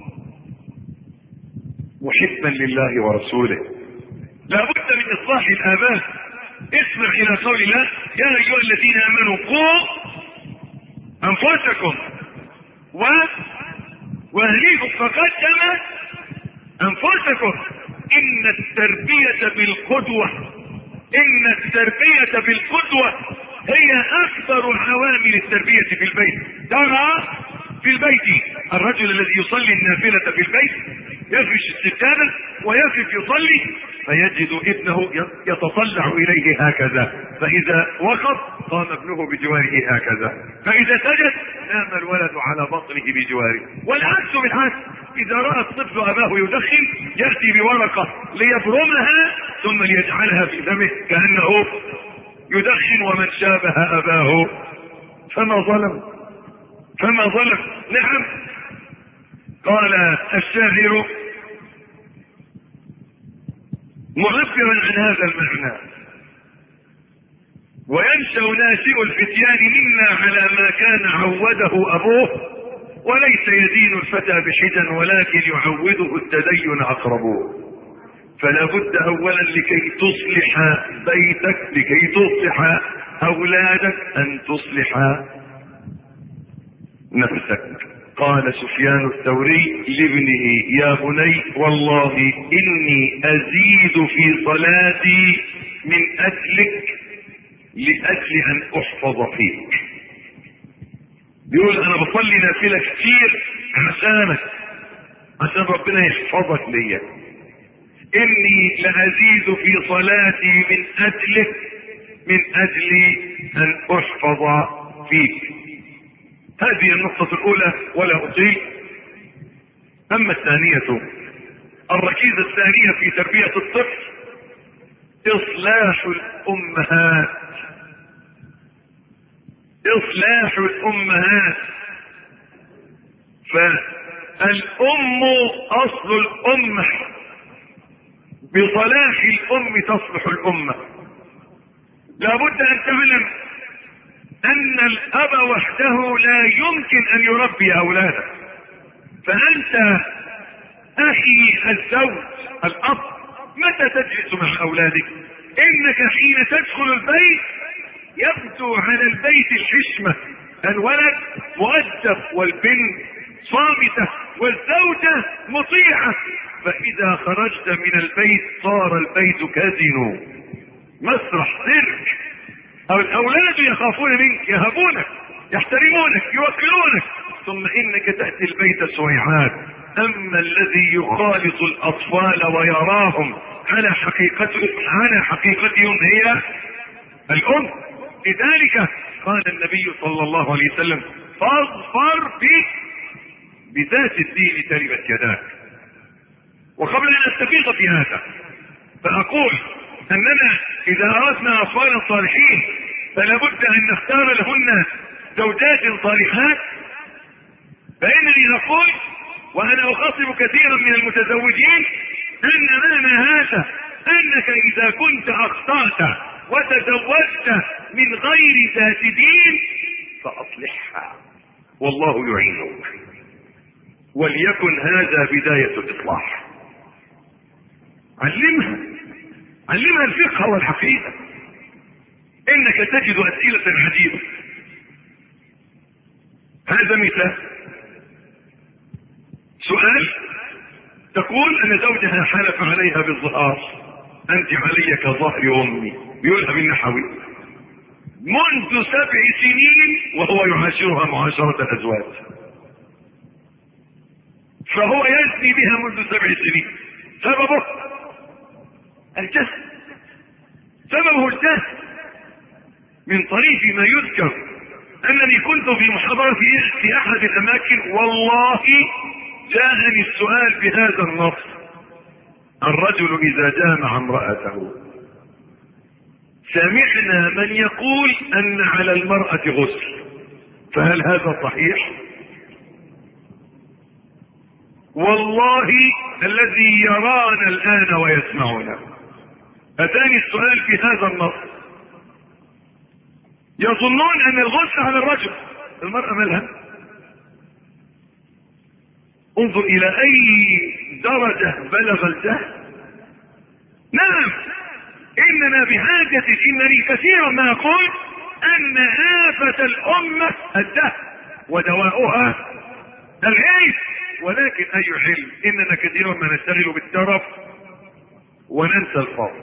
محبا لله ورسوله. لا بد من اصلاح الاباء. اسمع الى قول الله: يا ايها الذين امنوا قوا انفسكم و واهليكم. فقدم انفسكم. ان التربية بالقدوة ان التربية بالقدوة هي اكثر عوامل التربية في البيت. ترى في البيت الرجل الذي يصلي النافلة في البيت يفرش السجادة ويقف يصلي فيجد ابنه يتطلع اليه هكذا، فاذا وقف قام ابنه بجواره هكذا، فاذا سجد نام الولد على بطنه بجواره. والعكس بالعكس، اذا راى الطفل اباه يدخن ياتي بورقة ليبرمها ثم ليجعلها في فمه كانه يدخن. ومن شابه اباه فما ظلم فما ظلم. نعم، قال الشاعر معبرا عن هذا المعنى: وينشأ ناشئ الفتيان منا على ما كان عوده ابوه، وليس يدين الفتى بحجا ولكن يعوده التدين اقربوه. فلا بد اولا لكي تصلح بيتك، لكي تصلح اولادك، ان تصلح نفسك. قال سفيان الثوري لابنه: يا بني والله اني ازيد في صلاتي من اجلك لاجل ان احفظ فيك. بيقول انا بصلي نافلة كتير عشانك، عشان ربنا يحفظك ليا. اني لازيد في صلاتي من اجلك من اجل ان احفظ فيك. هذه النقطة الاولى ولا اطيل. اما الثانية، الركيزة الثانية في تربية الطفل اصلاح الامهات. اصلاح الامهات. فالام اصل الامة، بصلاح الام تصلح الامة. لابد ان تعلم ان الاب وحده لا يمكن ان يربي اولاده. فانت اخي الزوج الاب متى تجلس مع اولادك؟ انك حين تدخل البيت يبدو على البيت الحشمة، الولد مؤدب والبنت صامتة والزوجة مطيعة. فاذا خرجت من البيت صار البيت كازينو، مسرح سيرك. او الاولاد يخافون منك، يهبونك، يحترمونك، يوكلونك، ثم انك تأتي البيت سويعات. اما الذي يخالط الاطفال ويراهم على حقيقتهم على حقيقتهم هي الام. لذلك قال النبي صلى الله عليه وسلم فاظفر بذات الدين تربت يداك. وقبل ان استفيض في هذا فاقول اننا اذا اردنا اطفالا صالحين فلا بد ان نختار لهن زوجات صالحات. فانني اقول وانا اخاطب كثيرا من المتزوجين ان معنى هذا انك اذا كنت اخطأت وتزوجت من غير ذات دين فاصلحها والله يعينك، وليكن هذا بداية الاصلاح. علمها علمها الفقه والعقيدة. انك تجد اسئلة عجيبة. هذا مثال. سؤال تقول ان زوجها حلف عليها بالظهار، انت علي كظهر امي، بيقولها بالنحوي، منذ سبع سنين وهو يعاشرها معاشرة الازواج، فهو يزني بها منذ سبع سنين. سببه الجهل، سببه الجهل. من طريق ما يذكر انني كنت في محاضرة في احد الاماكن، والله جاءني السؤال بهذا النص: الرجل اذا جامع امرأته سمعنا من يقول ان على المرأة غسل، فهل هذا صحيح؟ والله الذي يرانا الان ويسمعنا اتاني السؤال في هذا النص. يظنون ان الغسل على الرجل، المرأة مالها؟ انظر الى اي درجة بلغ الجهل. نعم اننا بحاجة، انني كثيرا ما اقول ان آفة الامة الجهل ودواؤها العلم، ولكن اي علم؟ اننا كثيرا ما نشتغل بالترف وننسى الفرض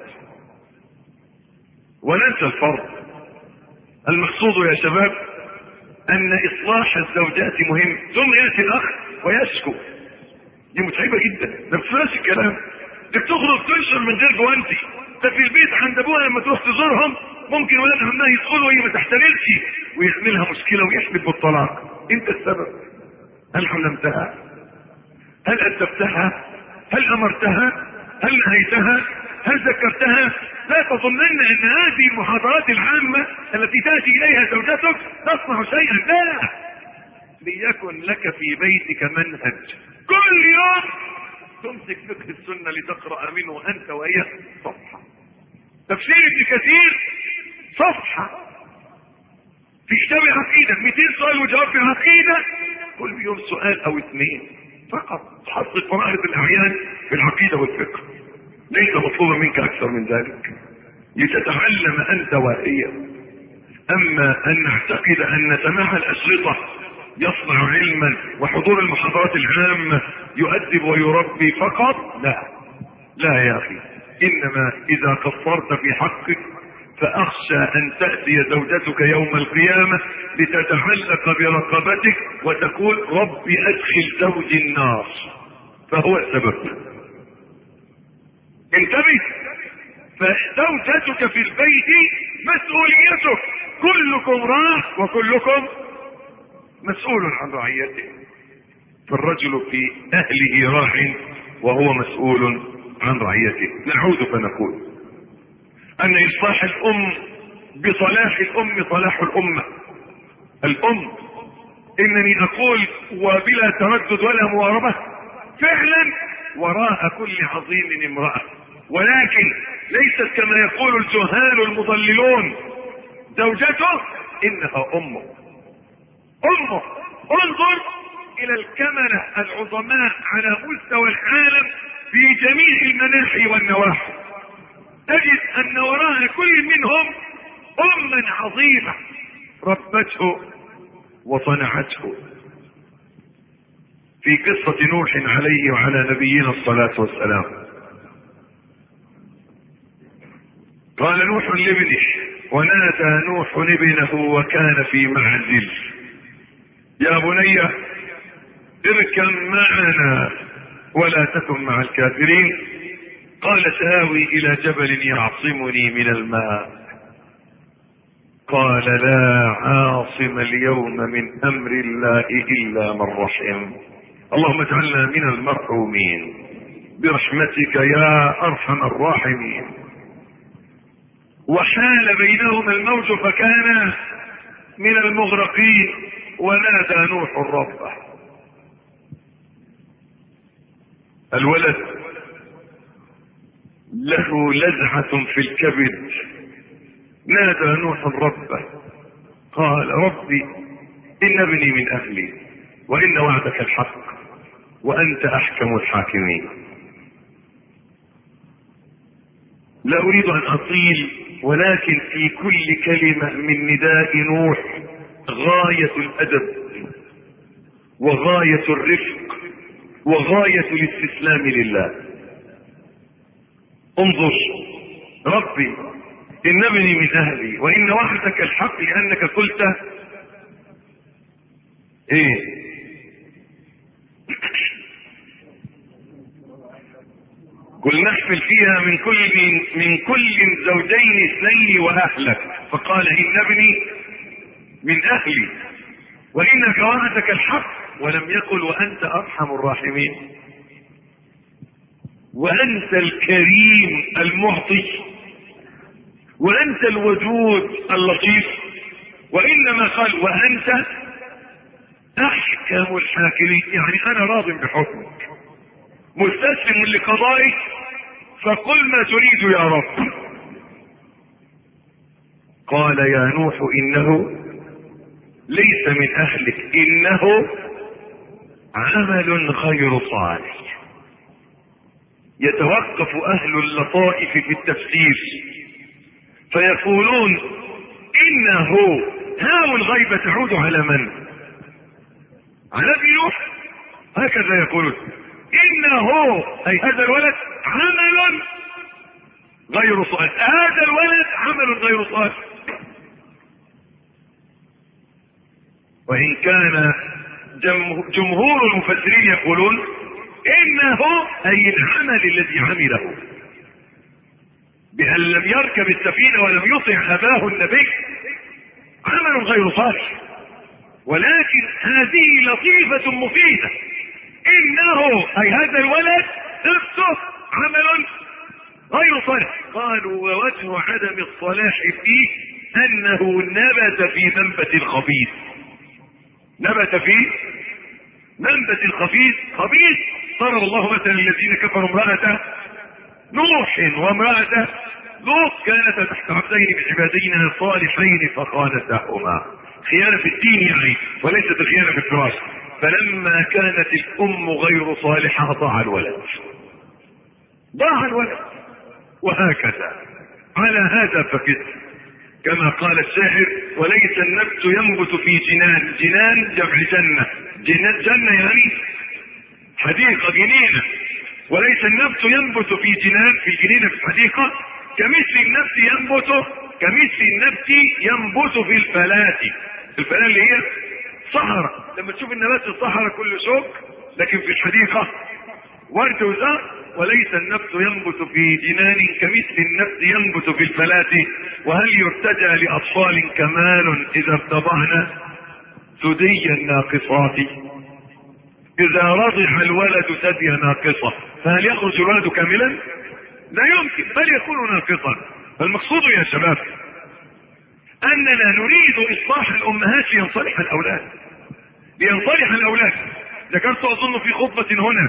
وننسى الفرض. المقصود يا شباب ان اصلاح الزوجات مهم. ثم ياتي الاخ ويشكو، دي متعبه جدا، ده بفلاش الكلام، بدك تخرج تنشر من غير جوانتي، ده في البيت عند ابوها لما تروح تزورهم ممكن ولادها منها يدخلوا وهي ما تحتملش ويحملها مشكله ويحلف بالطلاق. انت السبب. هل علمتها؟ هل ادبتها؟ هل امرتها؟ هل نهيتها؟ هل ذكرتها؟ لا تظنن ان هذه المحاضرات العامة التي تأتي اليها زوجتك تصنع شيئا، لا. ليكن لك في بيتك منهج، كل يوم تمسك فقه السنة لتقرأ منه انت وهي صفحة، تفسير ابن كثير صفحة، في كتاب العقيدة مئتين سؤال وجواب في العقيدة، كل يوم سؤال او اثنين فقط تحصل فرائض الاعيان في العقيدة والفقه. ليس مطلوبا منك اكثر من ذلك لتتعلم انت وهي. اما ان نعتقد ان سماع الاشرطة يصنع علما وحضور المحاضرات العامة يؤدب ويربي فقط، لا لا يا اخي. انما اذا قصرت في حقك فاخشى ان تأتي زوجتك يوم القيامة لتتعلق برقبتك وتقول ربي ادخل زوجي النار، فهو السبب. انتبه، فزوجتك في البيت مسؤوليتك، كلكم راع وكلكم مسؤول عن رعيته. فالرجل في اهله راع وهو مسؤول عن رعيته. نعود فنقول ان اصلاح الام بصلاح الام صلاح الامة. الام انني اقول وبلا تردد ولا مواربة فعلا وراء كل عظيم امرأة، ولكن ليست كما يقول الجهال المضللون زوجته انها امه. امه. انظر الى الكمنة العظماء على مستوى العالم في جميع المناحي والنواحي، تجد ان وراء كل منهم اما عظيمة ربته وصنعته. في قصة نوح عليه وعلى نبينا الصلاة والسلام، قال نوح لابنه، ونادى نوح ابنه وكان في معزل، يا بني اركب معنا ولا تكن مع الكافرين. قال سآوي الى جبل يعصمني من الماء. قال لا عاصم اليوم من امر الله الا من رحم. اللهم اجعلنا من المرحومين برحمتك يا ارحم الراحمين. وحال بينهما الموج فكان من المغرقين. ونادى نوح ربه. الولد له لذعة في الكبد، نادى نوح ربه قال ربي إن ابني من أهلي وإن وعدك الحق وأنت أحكم الحاكمين. لا أريد أن أطيل، ولكن في كل كلمة من نداء نوح غاية الأدب وغاية الرفق وغاية الاستسلام لله. انظر ربي إن ابني من أهلي وإن وعدك الحق، لأنك قلت إيه قل نحمل فيها من كل من كل زوجين اثنين وأهلك. فقال إن ابني من أهلي وإنك وعدك الحق، ولم يقل وأنت أرحم الراحمين وأنت الكريم المعطي وأنت الودود اللطيف، وإنما قال وأنت أحكم الحاكمين. يعني أنا راض بحكمك مستسلم لقضائك، فقل ما تريد يا رب. قال يا نوح إنه ليس من أهلك إنه عمل غير صالح. يتوقف أهل اللطائف في التفسير فيقولون إنه هاو الغيبة تعود على من؟ على ابن نوح. هكذا يقولون إنه أي هذا الولد عمل غير صالح. هذا الولد عمل غير صالح. وإن كان جمهور المفسرين يقولون إنه أي العمل الذي عمله بأن لم يركب السفينة ولم يطع أباه النبي عمل غير صالح، ولكن هذه لطيفة مفيدة. إنه أي هذا الولد نفسه عمل غير صالح. قالوا ووجه عدم الصلاح فيه أنه نبت في منبت الخبيث. نبت في منبت الخبيث. خبيث ضرب الله مثلا الذين كفروا امرأة نوح وامرأة لوط كانتا تحت عبدين من عبادينا صالحين فخانتاهما. خيانة في الدين يعني، وليست الخيانة في الفراش. فلما كانت الأم غير صالحة ضاع الولد. ضاع الولد. وهكذا على هذا فكت كما قال الشاعر وليس النبت ينبت في جنان. جنان جمع جنة. جنة, جنة يعني حديقة جنينة. وليس النبت ينبت في جنان في جنينة في حديقة كمثل النبت ينبت كمثل النبت ينبت في الفلاة. الفلاة اللي هي صحراء. لما تشوف النبات الصحراء كله شوك، لكن في الحديقة ورد وزهر. وليس النبت ينبت في جنان كمثل النبت ينبت في الفلاة. وهل يرتجى لأطفال كمال إذا ارتضعنا ثدي الناقصات؟ إذا رضع الولد ثدي ناقصة فهل يخرج الولد كاملا؟ لا يمكن، بل يكون ناقصا. فالمقصود يا شباب أننا نريد إصلاح الأمهات لينصلح الأولاد. لينصلح الأولاد. ذكرت أظن في خطبة هنا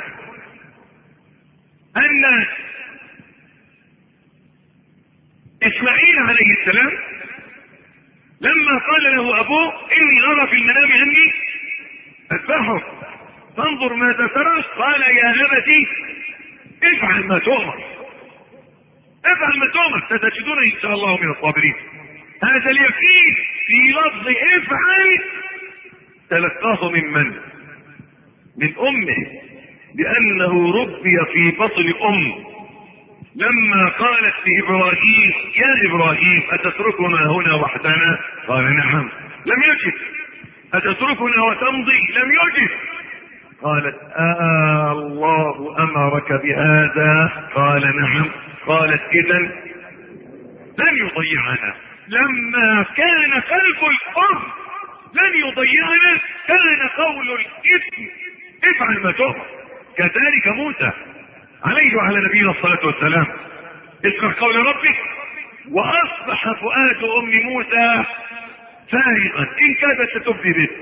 أن إسماعيل عليه السلام لما قال له ابوه اني ارى في المنام اني اذبحك فانظر ماذا ترى، قال يا ابتي افعل ما تؤمر، افعل ما تؤمر ستجدونني ان شاء الله من الصابرين. هذا اليقين في لفظ افعل تلقاه من من؟ من امه، لانه ربي في بطن ام. لما قالت لابراهيم يا ابراهيم اتتركنا هنا وحدنا؟ قال نعم. لم يجد. اتتركنا وتمضي؟ لم يجد. قالت آه الله امرك بهذا؟ قال نعم. قالت اذا لن يضيعنا. لما كان قلب الام لن يضيعنا كان قول الاسم افعل ما تؤمر. كذلك موسى عليه وعلى نبينا الصلاة والسلام، اذكر قول ربك واصبح فؤاد ام موسى فارغا ان كادت لتبدي به.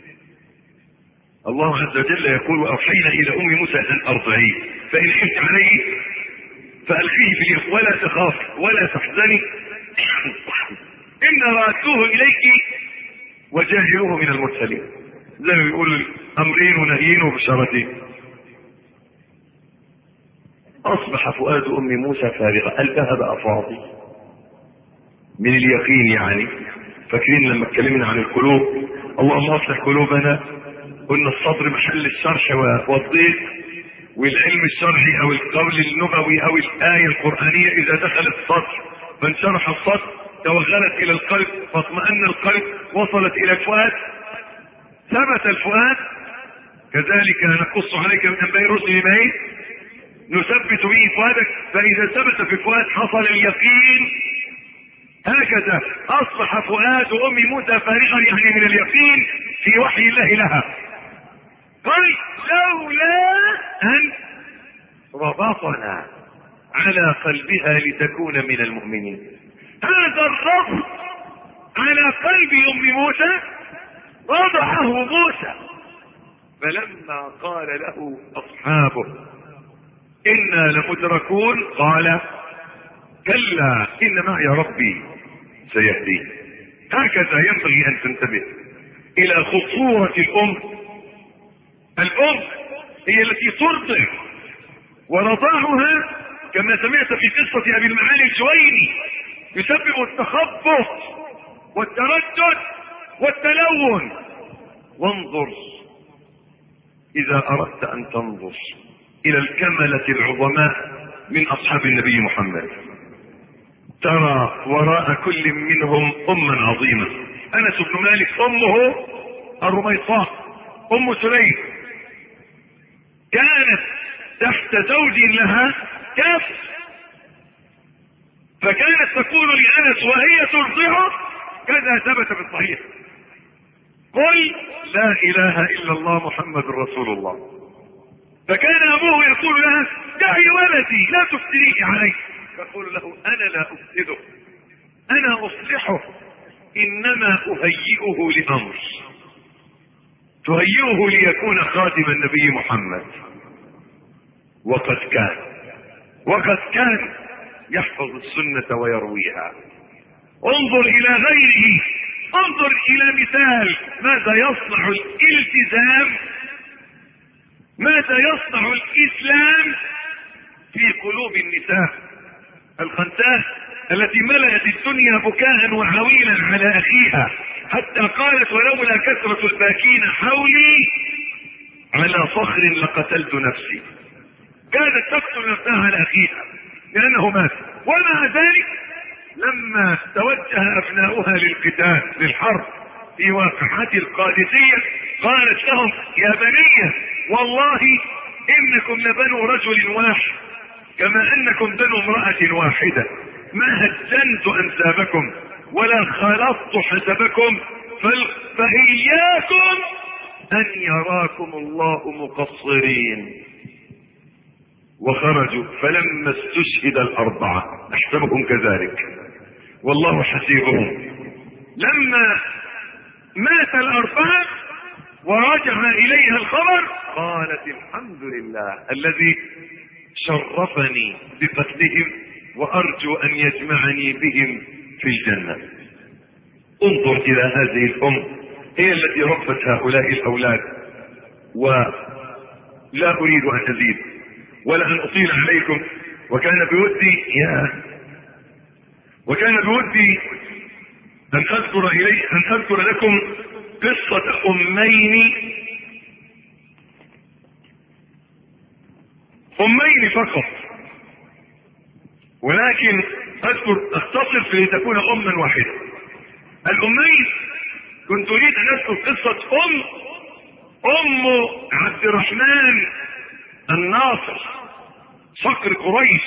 الله عز وجل يقول واوحينا الى ام موسى ان ارضعيه فان خفت عليه فالقيه في اليم ولا تخاف ولا تحزني ان رادوه اليك وجاهلوه من المرسلين. زي ما بيقول امرين ونهيين وبشارتين. اصبح فؤاد ام موسى فارغا، قلبها بقى فاضي من اليقين. يعني فاكرين لما اتكلمنا عن القلوب اللهم اصلح قلوبنا، قلنا الصدر محل الشرح والضيق، والعلم الشرعي او القول اللغوي او الايه القرانيه اذا دخلت الصدر فانشرح الصدر توغلت الى القلب فاطمأن القلب وصلت الى الفؤاد ثبت الفؤاد. كذلك نقص عليك من انباء الرسل ما ايه نثبت به فؤادك، فاذا ثبت في الفؤاد حصل اليقين. هكذا اصبح فؤاد ام موسى فارغا، يعني من اليقين في وحي الله لها. قال لولا ان ربطنا على قلبها لتكون من المؤمنين. هذا الربط على قلب ام موسى وضعه موسى. فلما قال له اصحابه انا لمدركون قال كلا ان معي ربي سيهدي. هكذا ينبغي ان تنتبه الى خطورة الام. الام هي التي ترضع، ورضاعها كما سمعت في قصة ابي المعالي الجويني يسبب التخبط والتردد والتلون. وانظر اذا اردت ان تنظر الى الكملة العظماء من اصحاب النبي محمد ترى وراء كل منهم اما عظيمة. انس بن مالك امه الرميصاء ام سليم كانت تحت زوج لها كافر، فكانت تقول لانس وهي ترضعه كذا ثبت في الصحيح قل لا اله الا الله محمد رسول الله. فكان ابوه يقول لها دعي ولدي لا تفتريه عليه، تقول له انا لا افسده انا اصلحه انما اهيئه لامر، تهيئه ليكون خادم النبي محمد. وقد كان وقد كان يحفظ السنة ويرويها. انظر الى غيره، انظر الى مثال ماذا يصنع الالتزام، ماذا يصنع الاسلام في قلوب النساء الخنساء التي ملأت الدنيا بكاء وعويلا على اخيها، حتى قالت ولولا كثرة الباكين حولي على صخر لقتلت نفسي. كانت تقتل نفسها على اخيها لانه مات. ومع ذلك لما توجه ابناؤها للقتال للحرب في واقعة القادسية قالت لهم يا بني والله انكم لبنو رجل واحد كما انكم بنو امرأة واحدة، ما هجنت انسابكم ولا خلطت حسبكم فإياكم ان يراكم الله مقصرين. وخرجوا فلما استشهد الاربعة احسبهم كذلك والله حسيبهم. لما مات الاربعة ورجع اليها الخبر قالت الحمد لله الذي شرفني بقتلهم وارجو ان يجمعني بهم في الجنة. انظر الى هذه الام، هي التي ربت هؤلاء الاولاد. ولا اريد ان ازيد ولا ان اطيل عليكم، وكان بودي يا وكان بودي ان اذكر الي ان اذكر لكم قصة امين امين فقط، ولكن اذكر اختصر لتكون اما واحدة. الامين كنت اريد ان اذكر قصة ام ام عبد الرحمن الناصر صقر قريش،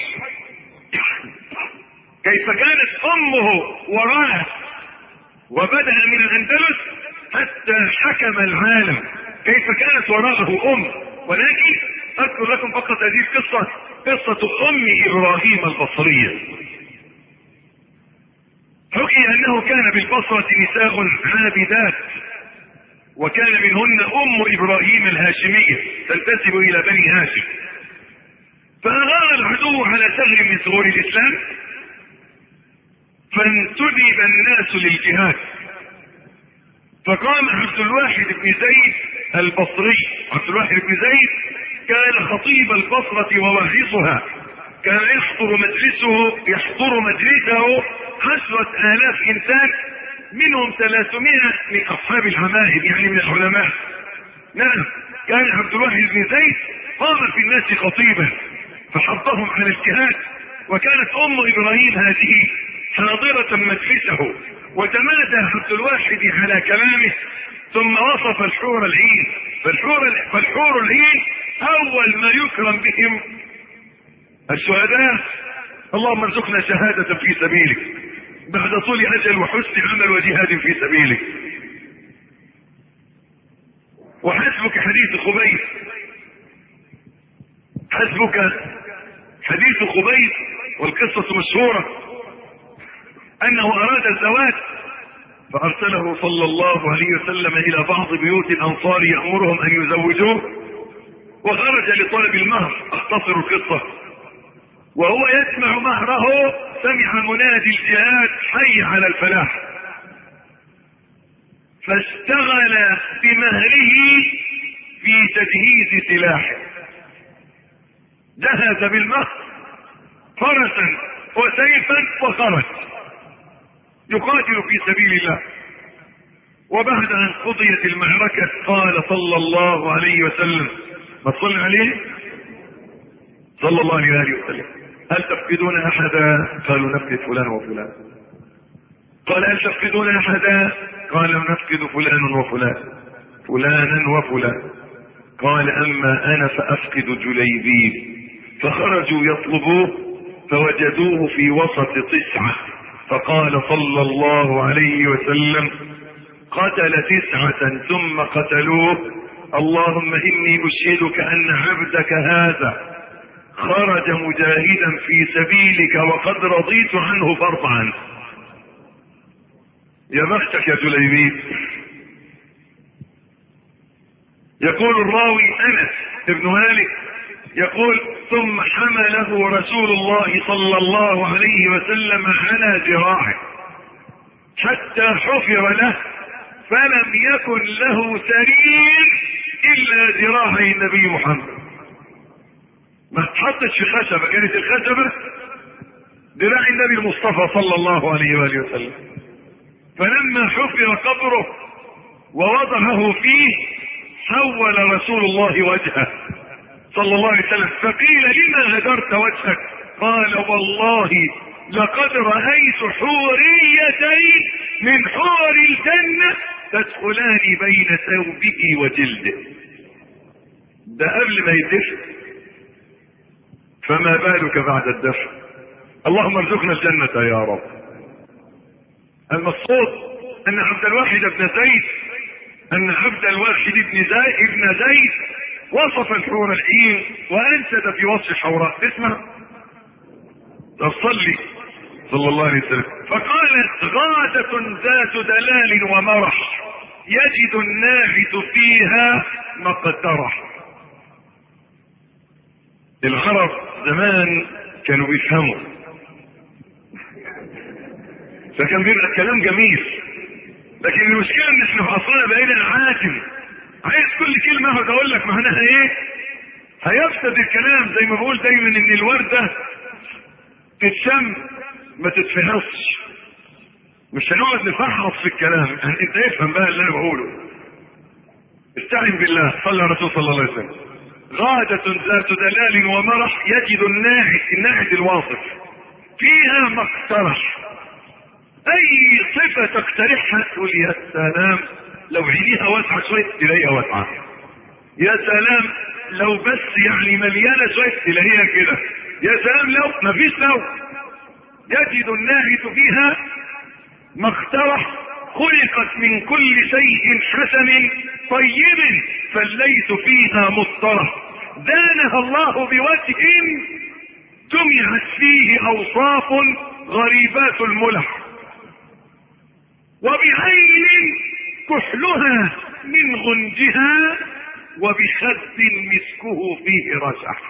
كيف كانت امه وراءه وبدأ من الاندلس حتى حكم العالم، كيف كانت وراءه ام. ولكن اذكر لكم فقط هذه القصة، قصة ام ابراهيم البصرية. حكي انه كان بالبصرة نساء عابدات، وكان منهن ام ابراهيم الهاشمية تنتسب الى بني هاشم. فأغار العدو على سهل من ثغور الاسلام، فانتدب الناس للجهاد، فقام عبد الواحد بن زيد البصري. عبد الواحد بن زيد كان خطيب البصرة وواعظها، كان يحضر مجلسه يحضر مجلسه عشرة آلاف إنسان، منهم ثلاثمائة من أصحاب العمائم، يعني من العلماء. نعم، كان عبد الواحد بن زيد قام في الناس خطيبا فحضهم على الجهاد، وكانت أم إبراهيم هذه حاضرة مجلسه، وتمادى عبد الواحد على كلامه، ثم وصف الحور العين. فالحور, فالحور العين أول ما يكرم بهم الشهداء. اللهم ارزقنا شهادة في سبيلك بعد طول أجل وحسن عمل وجهاد في سبيلك. وحسبك حديث خبيب، حسبك حديث خبيب، والقصة مشهورة أنه أراد الزواج فأرسله صلى الله عليه وسلم إلى بعض بيوت الأنصار يأمرهم أن يزوجوه، وخرج لطلب المهر. أختصر القصة. وهو يسمع مهره سمع منادي الجهاد حي على الفلاح، فاشتغل بمهره في تجهيز سلاحه، جهز بالمهر فرسا وسيفا وخرج يقاتل في سبيل الله. وبعد ان قضيت المعركة قال صلى الله عليه وسلم، ما تصلي عليه صلى الله عليه وسلم: هل تفقدون احدا؟ قالوا نفقد فلان وفلان. قال: هل تفقدون احدا؟ قالوا نفقد فلان وفلان فلانا وفلان. قال: اما انا فافقد جليبيب. فخرجوا يطلبوه فوجدوه في وسط تسعة، فقال صلى الله عليه وسلم: قتل تسعة ثم قتلوه، اللهم اني اشهدك ان عبدك هذا خرج مجاهدا في سبيلك وقد رضيت عنه فرضا. يا بختك يا جليبيب. يقول الراوي انس ابن مالك يقول: ثم حمله رسول الله صلى الله عليه وسلم على ذراعه حتى حفر له، فلم يكن له سرير الا ذراعي النبي محمد. ما اتحطش في خشبة، كانت الخشبة ذراع النبي المصطفى صلى الله عليه وآله وسلم. فلما حفر قبره ووضعه فيه حول رسول الله وجهه صلى الله عليه وسلم، فقيل: لما هدرت وجهك؟ قال: والله لقد رأيت حوريتين من حور الجنة تدخلان بين ثوبه وجلده. ده قبل ما يدفن، فما بالك بعد الدفن؟ اللهم ارزقنا الجنة يا رب. المقصود ان عبد الواحد بن زيد ان عبد الواحد بن زيد ابن زيد وصف الحور العين وانشد في وصف حوراء. اسمع، صلي صلى الله عليه وسلم. فقال: غادة ذات دلال ومرح يجد الناعت فيها مقترح. العرب زمان كانوا بيفهموا، فكان بيبقى كلام جميل لكن المشكلة ان احنا في عصرنا بقينا نعاجم، عايز كل كلمة هقعد اقول لك معناها ايه، هيفسد الكلام. زي ما بقول دايما ان الوردة تتشم ما تتفحصش، مش هنقعد نفحص في الكلام، يعني انت افهم بقى اللي انا بقوله. استعن بالله، صلى على الرسول صلى الله عليه وسلم. غادة ذات دلال ومرح يجد الناعد، الناعد الواصف فيها ما اقترح. اي صفة تقترحها تقول يا سلام لو عينيها واسعة شوية تلاقيها واسعة، يا سلام لو بس يعني مليانة شوية تلاقيها كده، يا سلام لو مفيش لو. يجد الناعد فيها ما اقترح، خلقت من كل شيء حسن طيب فالليث فيها مصطلح. دانها الله بوجه جمعت فيه اوصاف غريبات الملح، وبعين كحلها من غنجها، وبخد مسكه فيه رشح.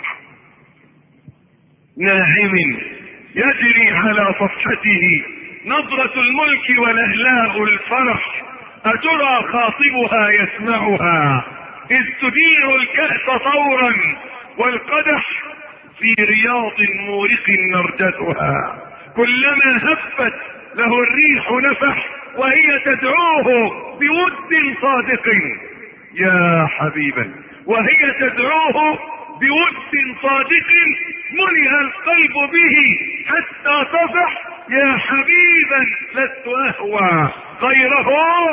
ناعم يجري على صفحته نظرة الملك ولهلاء الفرح، أترى خاطبها يسمعها إذ تدير الكأس طورا، والقدح في رياض مورق نرجتها. كلما هفت له الريح نفح، وهي تدعوه بود صادق يا حبيبا، وهي تدعوه بود صادق ملئ القلب به حتى تصح. يا حبيبا لست اهوى غيره،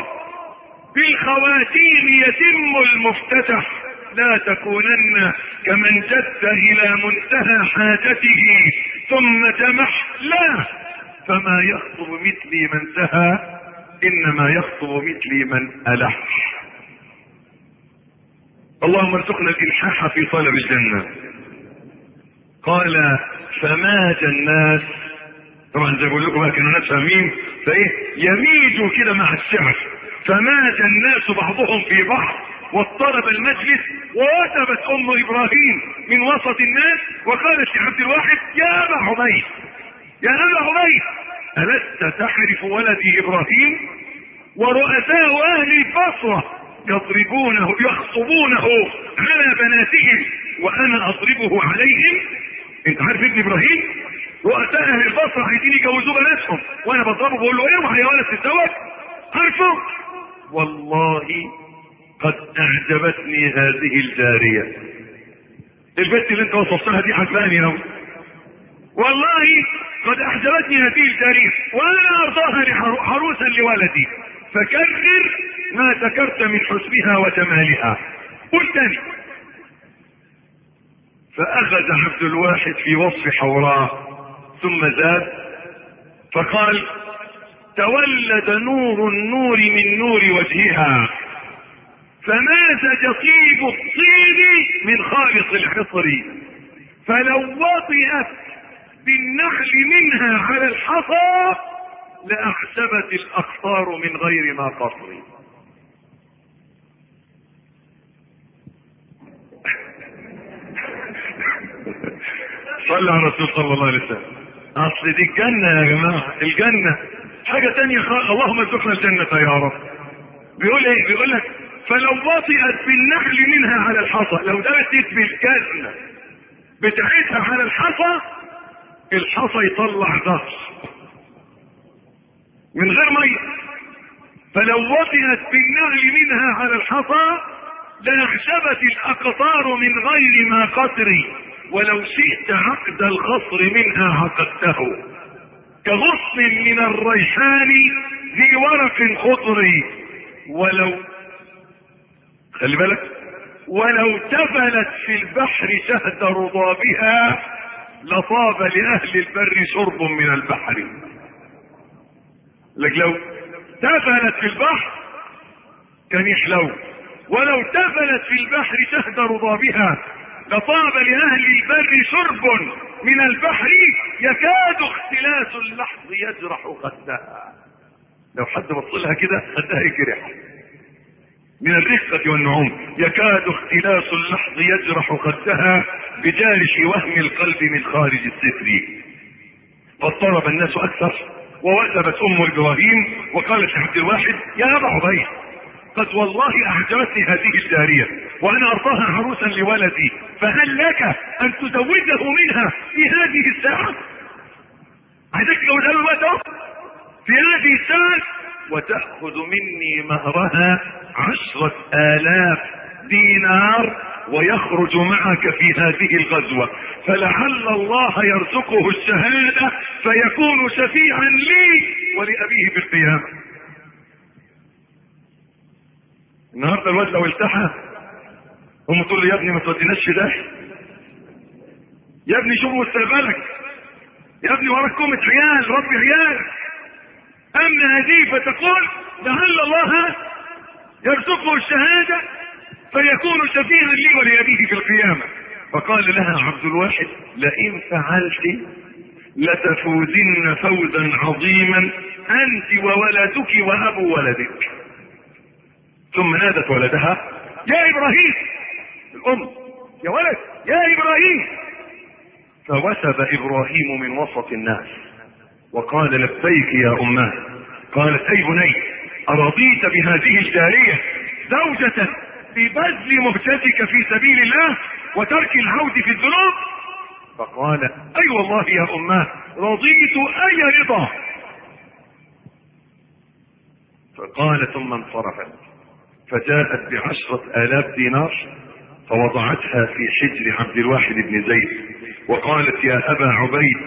بالخواتيم يتم المفتتح. لا تكونن كمن جد الى منتهى حاجته ثم تمح، لا فما يخطب مثلي من سهى، انما يخطب مثلي من الح. اللهم ارزقنا الالحاح في طلب الجنة. قال فماج الناس، طبعا زي بقول لكم كانوا ناس فاهمين فايه يميجوا كده مع الشعر. فماج الناس بعضهم في بعض واضطرب المجلس، ووثبت ام ابراهيم من وسط الناس وقالت لعبد الواحد يا ابا عبيد يا ابا عبيد ألست تعرف ولدي ابراهيم؟ ورؤساء اهل البصرة يضربونه يخطبونه على بناتهم وانا اضربه عليهم. انت عارف ابن ابراهيم؟ رؤساء اهل البصرة عايزين يجوزوا بناتهم وانا بضربه بقول له اوعى يا ولد تتزوج. عارفه والله قد اعجبتني هذه الجارية، البنت اللي انت وصفتها دي عجباني قوي والله، قد اعجبتني هذه الجارية وانا ارضاها عروسا لولدي، فكرر ما ذكرت من حسنها وجمالها. قل تاني. فاخذ عبد الواحد في وصف حوراء ثم زاد فقال تولد نور النور من نور وجهها، فمازج طيب الطين من خالص الحصر، فلو وطئت بالنخل منها على الحصى لأحسبت الأقطار من غير ما قصر. صلى على الرسول صلى الله عليه وسلم. اصل دي الجنة يا جماعة، الجنة حاجة تانية خالص. اللهم ارزقنا الجنة يا رب. بيقول ايه؟ بيقول لك فلو وطئت بالنخل منها على الحصى، لو دست بالكزنة بتاعتها على الحصى، الحصى يطلع ظهر من غير مية. فلو وطئت بالنخل منها على الحصى لنحسبت الأقطار من غير ما قطر، ولو شئت عقد الخصر منها عقدته، كغصن من الريحان ذي ورق خضر. ولو خلي بالك ولو تفلت في البحر شهد رضابها لطاب لأهل البر شرب من البحر. لك لو تفلت في البحر كان يحلو، ولو تفلت في البحر شهد رضابها لطاب لأهل البر شرب من البحر، يكاد اختلاس اللحظ يجرح خدها. لو حد بصلها كده خدها يجرح من الرقة والنعوم. يكاد اختلاس اللحظ يجرح خدها بجارح وهم القلب من خارج الستر. فاضطرب الناس اكثر ووثبت ام ابراهيم وقالت لعبد الواحد: يا ابا عبيد، قد والله اعجبتني هذه الجارية وانا ارضاها عروسا لولدي، فهل لك ان تزوجه منها في هذه الساعة؟ عايزك تجوزها له الوقت في هذه الساعة، وتأخذ مني مهرها عشرة آلاف دينار ويخرج معك في هذه الغزوة، فلعل الله يرزقه الشهادة فيكون شفيعا لي ولأبيه في القيامة. النهارده الواد لو التحى هم تقول له: يا ابني ما توديناش في ده، يا ابني شوف مستقبلك، يا ابني وراك كومة عيال، ربي عيال. اما هذه فتقول: لعل الله يرزقه الشهادة فيكون شفيعا لي ولأبيه في القيامة. فقال لها عبد الواحد: لئن فعلت لتفوزن فوزا عظيما انت وولدك وابو ولدك. ثم نادت ولدها: يا ابراهيم، الام: يا ولد يا ابراهيم. فوثب ابراهيم من وسط الناس وقال: لبيك يا اماه. قالت: اي بني، ارضيت بهذه الجارية زوجة ببذل مهجتك في سبيل الله وترك العود في الذنوب؟ فقال: اي والله يا اماه، رضيت اي رضا. فقال: ثم انصرفت فجاءت بعشرة آلاف دينار فوضعتها في حجر عبد الواحد بن زيد وقالت: يا أبا عبيد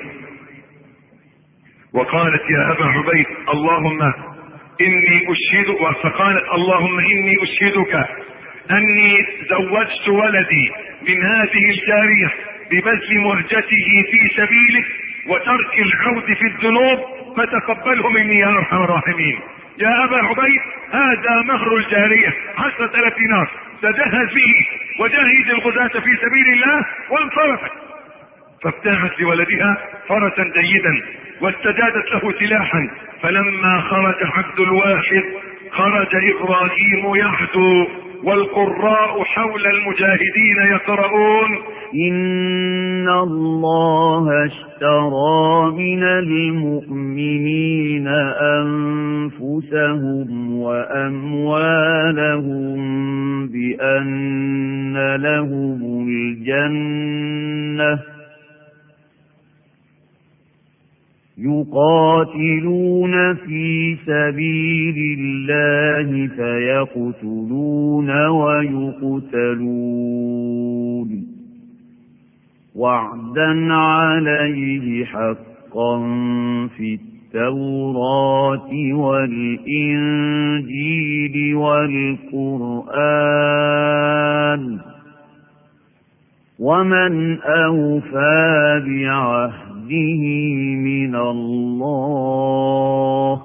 وقالت يا أبا عبيد اللهم إني أشهدك. فقالت: اللهم إني أشهدك أني زوجت ولدي من هذه الجارية ببذل مهجته في سبيلك وترك العود في الذنوب، فتقبله مني يا أرحم الراحمين. يا أبا عبيد، هذا مهر الجارية عشرة آلاف دينار، تجهز به وجاهد الغزاة في سبيل الله. وانصرفت فابتاعت لولدها فرسا جيدا واستجادت له سلاحا. فلما خرج عبد الواحد خرج إبراهيم يحدو والقراء حول المجاهدين يقرؤون: إن الله اشترى من المؤمنين أنفسهم وأموالهم بأن لهم الجنة يقاتلون في سبيل الله فيقتلون ويقتلون وعدا عليه حقا في التوراة والإنجيل والقرآن ومن أوفى بعهده من الله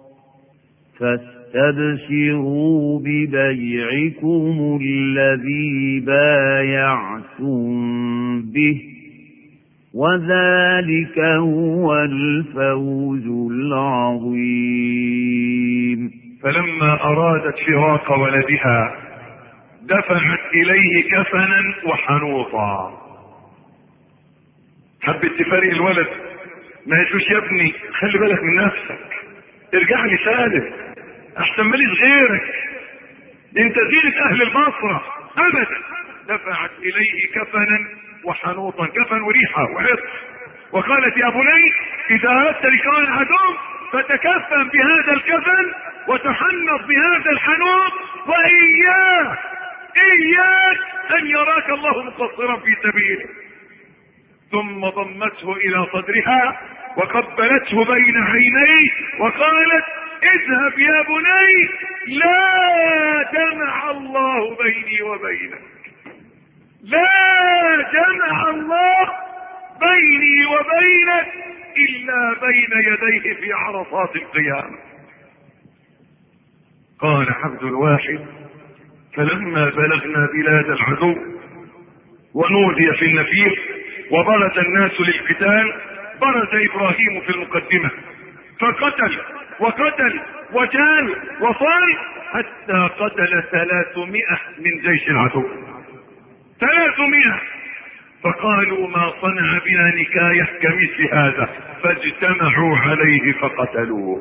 فاستبشروا ببيعكم الذي بايعتم به وذلك هو الفوز العظيم. فلما أرادت فراق ولدها دفعت إليه كفنا وحنوطا. حبت تفارق الولد، ما يقولش: يا ابني خلي بالك من نفسك، ارجع لي سالم، احسن ماليش غيرك، انت زينة اهل البصرة. ابدا، دفعت اليه كفنا وحنوطا، كفن وريحة وعطر، وقالت: يا بني اذا اردت لقاء العدو فتكفن بهذا الكفن وتحنط بهذا الحنوط، واياك اياك ان يراك الله مقصرا في سبيله. ثم ضمته الى صدرها وقبلته بين عينيه وقالت: اذهب يا بني، لا جمع الله بيني وبينك، لا جمع الله بيني وبينك الا بين يديه في عرصات القيامة. قال عبد الواحد: فلما بلغنا بلاد العدو ونودي في النفير وبرز الناس للقتال برز ابراهيم في المقدمة فقتل وقتل وجال وصال حتى قتل ثلاثمائة من جيش العدو. ثلاثمائة فقالوا ما صنع بنا نكاية كمثل هذا، فاجتمعوا عليه فقتلوه.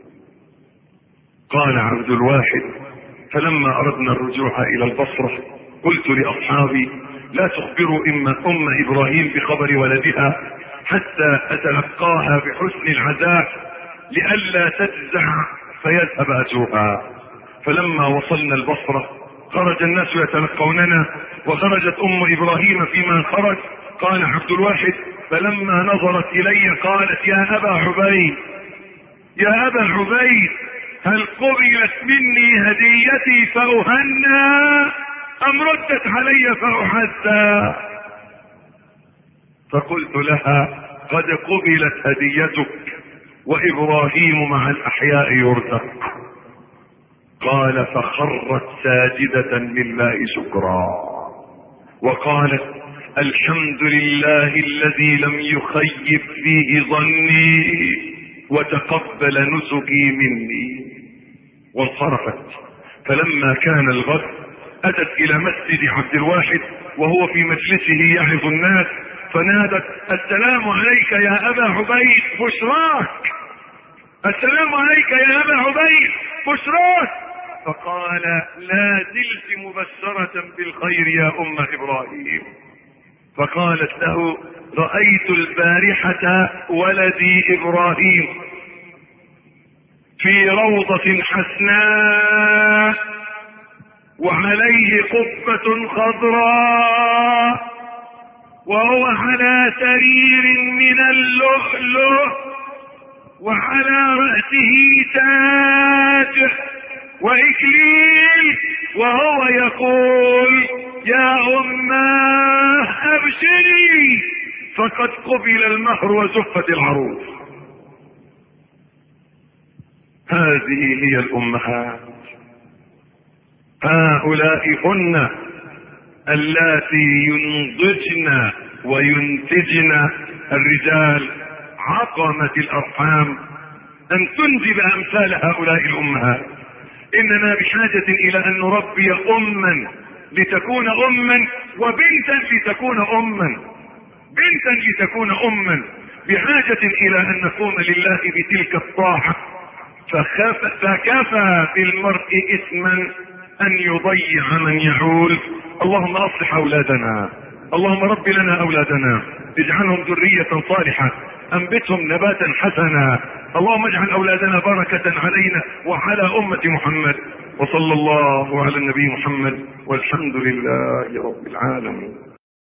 قال عبد الواحد: فلما أردنا الرجوع إلى البصرة قلت لأصحابي: لا تخبروا إما أم إبراهيم بخبر ولدها حتى أتلقاها بحسن العزاء لئلا تجزع فيذهب أجرها. فلما وصلنا البصرة خرج الناس يتلقوننا، وخرجت أم إبراهيم فيما خرج. قال عبد الواحد: فلما نظرت إلي قالت: يا أبا عبيد يا أبا عبيد هل قبلت مني هديتي فأهنى أم ردت علي فأحزى؟ فقلت لها: قد قبلت هديتك وإبراهيم مع الأحياء يرزق. قال: فخرت ساجدة لله شكرا وقالت: الحمد لله الذي لم يخيب فيه ظني وتقبل نسكي مني. وانصرفت. فلما كان الغد أتت إلى مسجد عبد الواحد وهو في مجلسه يعظ الناس، فنادت: السلام عليك يا أبا عبيد بشراك، السلام عليك يا أبا عبيد بشراك. فقال: لا زلت مبشرة بالخير يا أم إبراهيم. فقالت له: رأيت البارحة ولدي إبراهيم في روضة حسناء وعليه قبة خضراء وهو على سرير من اللؤلؤ وعلى رأسه تاج وإكليل، وهو يقول: يا أماه أبشري فقد قبل المهر وزفت العروس. هذه هي الأمهات، هؤلاء هن اللاتي ينضجن وينتجن الرجال. عقمة الأرحام أن تنجب أمثال هؤلاء الأمهات. إننا بحاجة إلى أن نربي أما لتكون أما، وبنتا لتكون أما، بنتا لتكون أما. بحاجة إلى أن نقوم لله بتلك الطاعة. فكفى بالمرء إثما أن يضيع من يعول. اللهم أصلح أولادنا، اللهم رب لنا أولادنا، اجعلهم ذرية صالحة، أنبتهم نباتا حسنا. اللهم اجعل أولادنا بركة علينا وعلى أمة محمد. وصلى الله على النبي محمد، والحمد لله رب العالمين.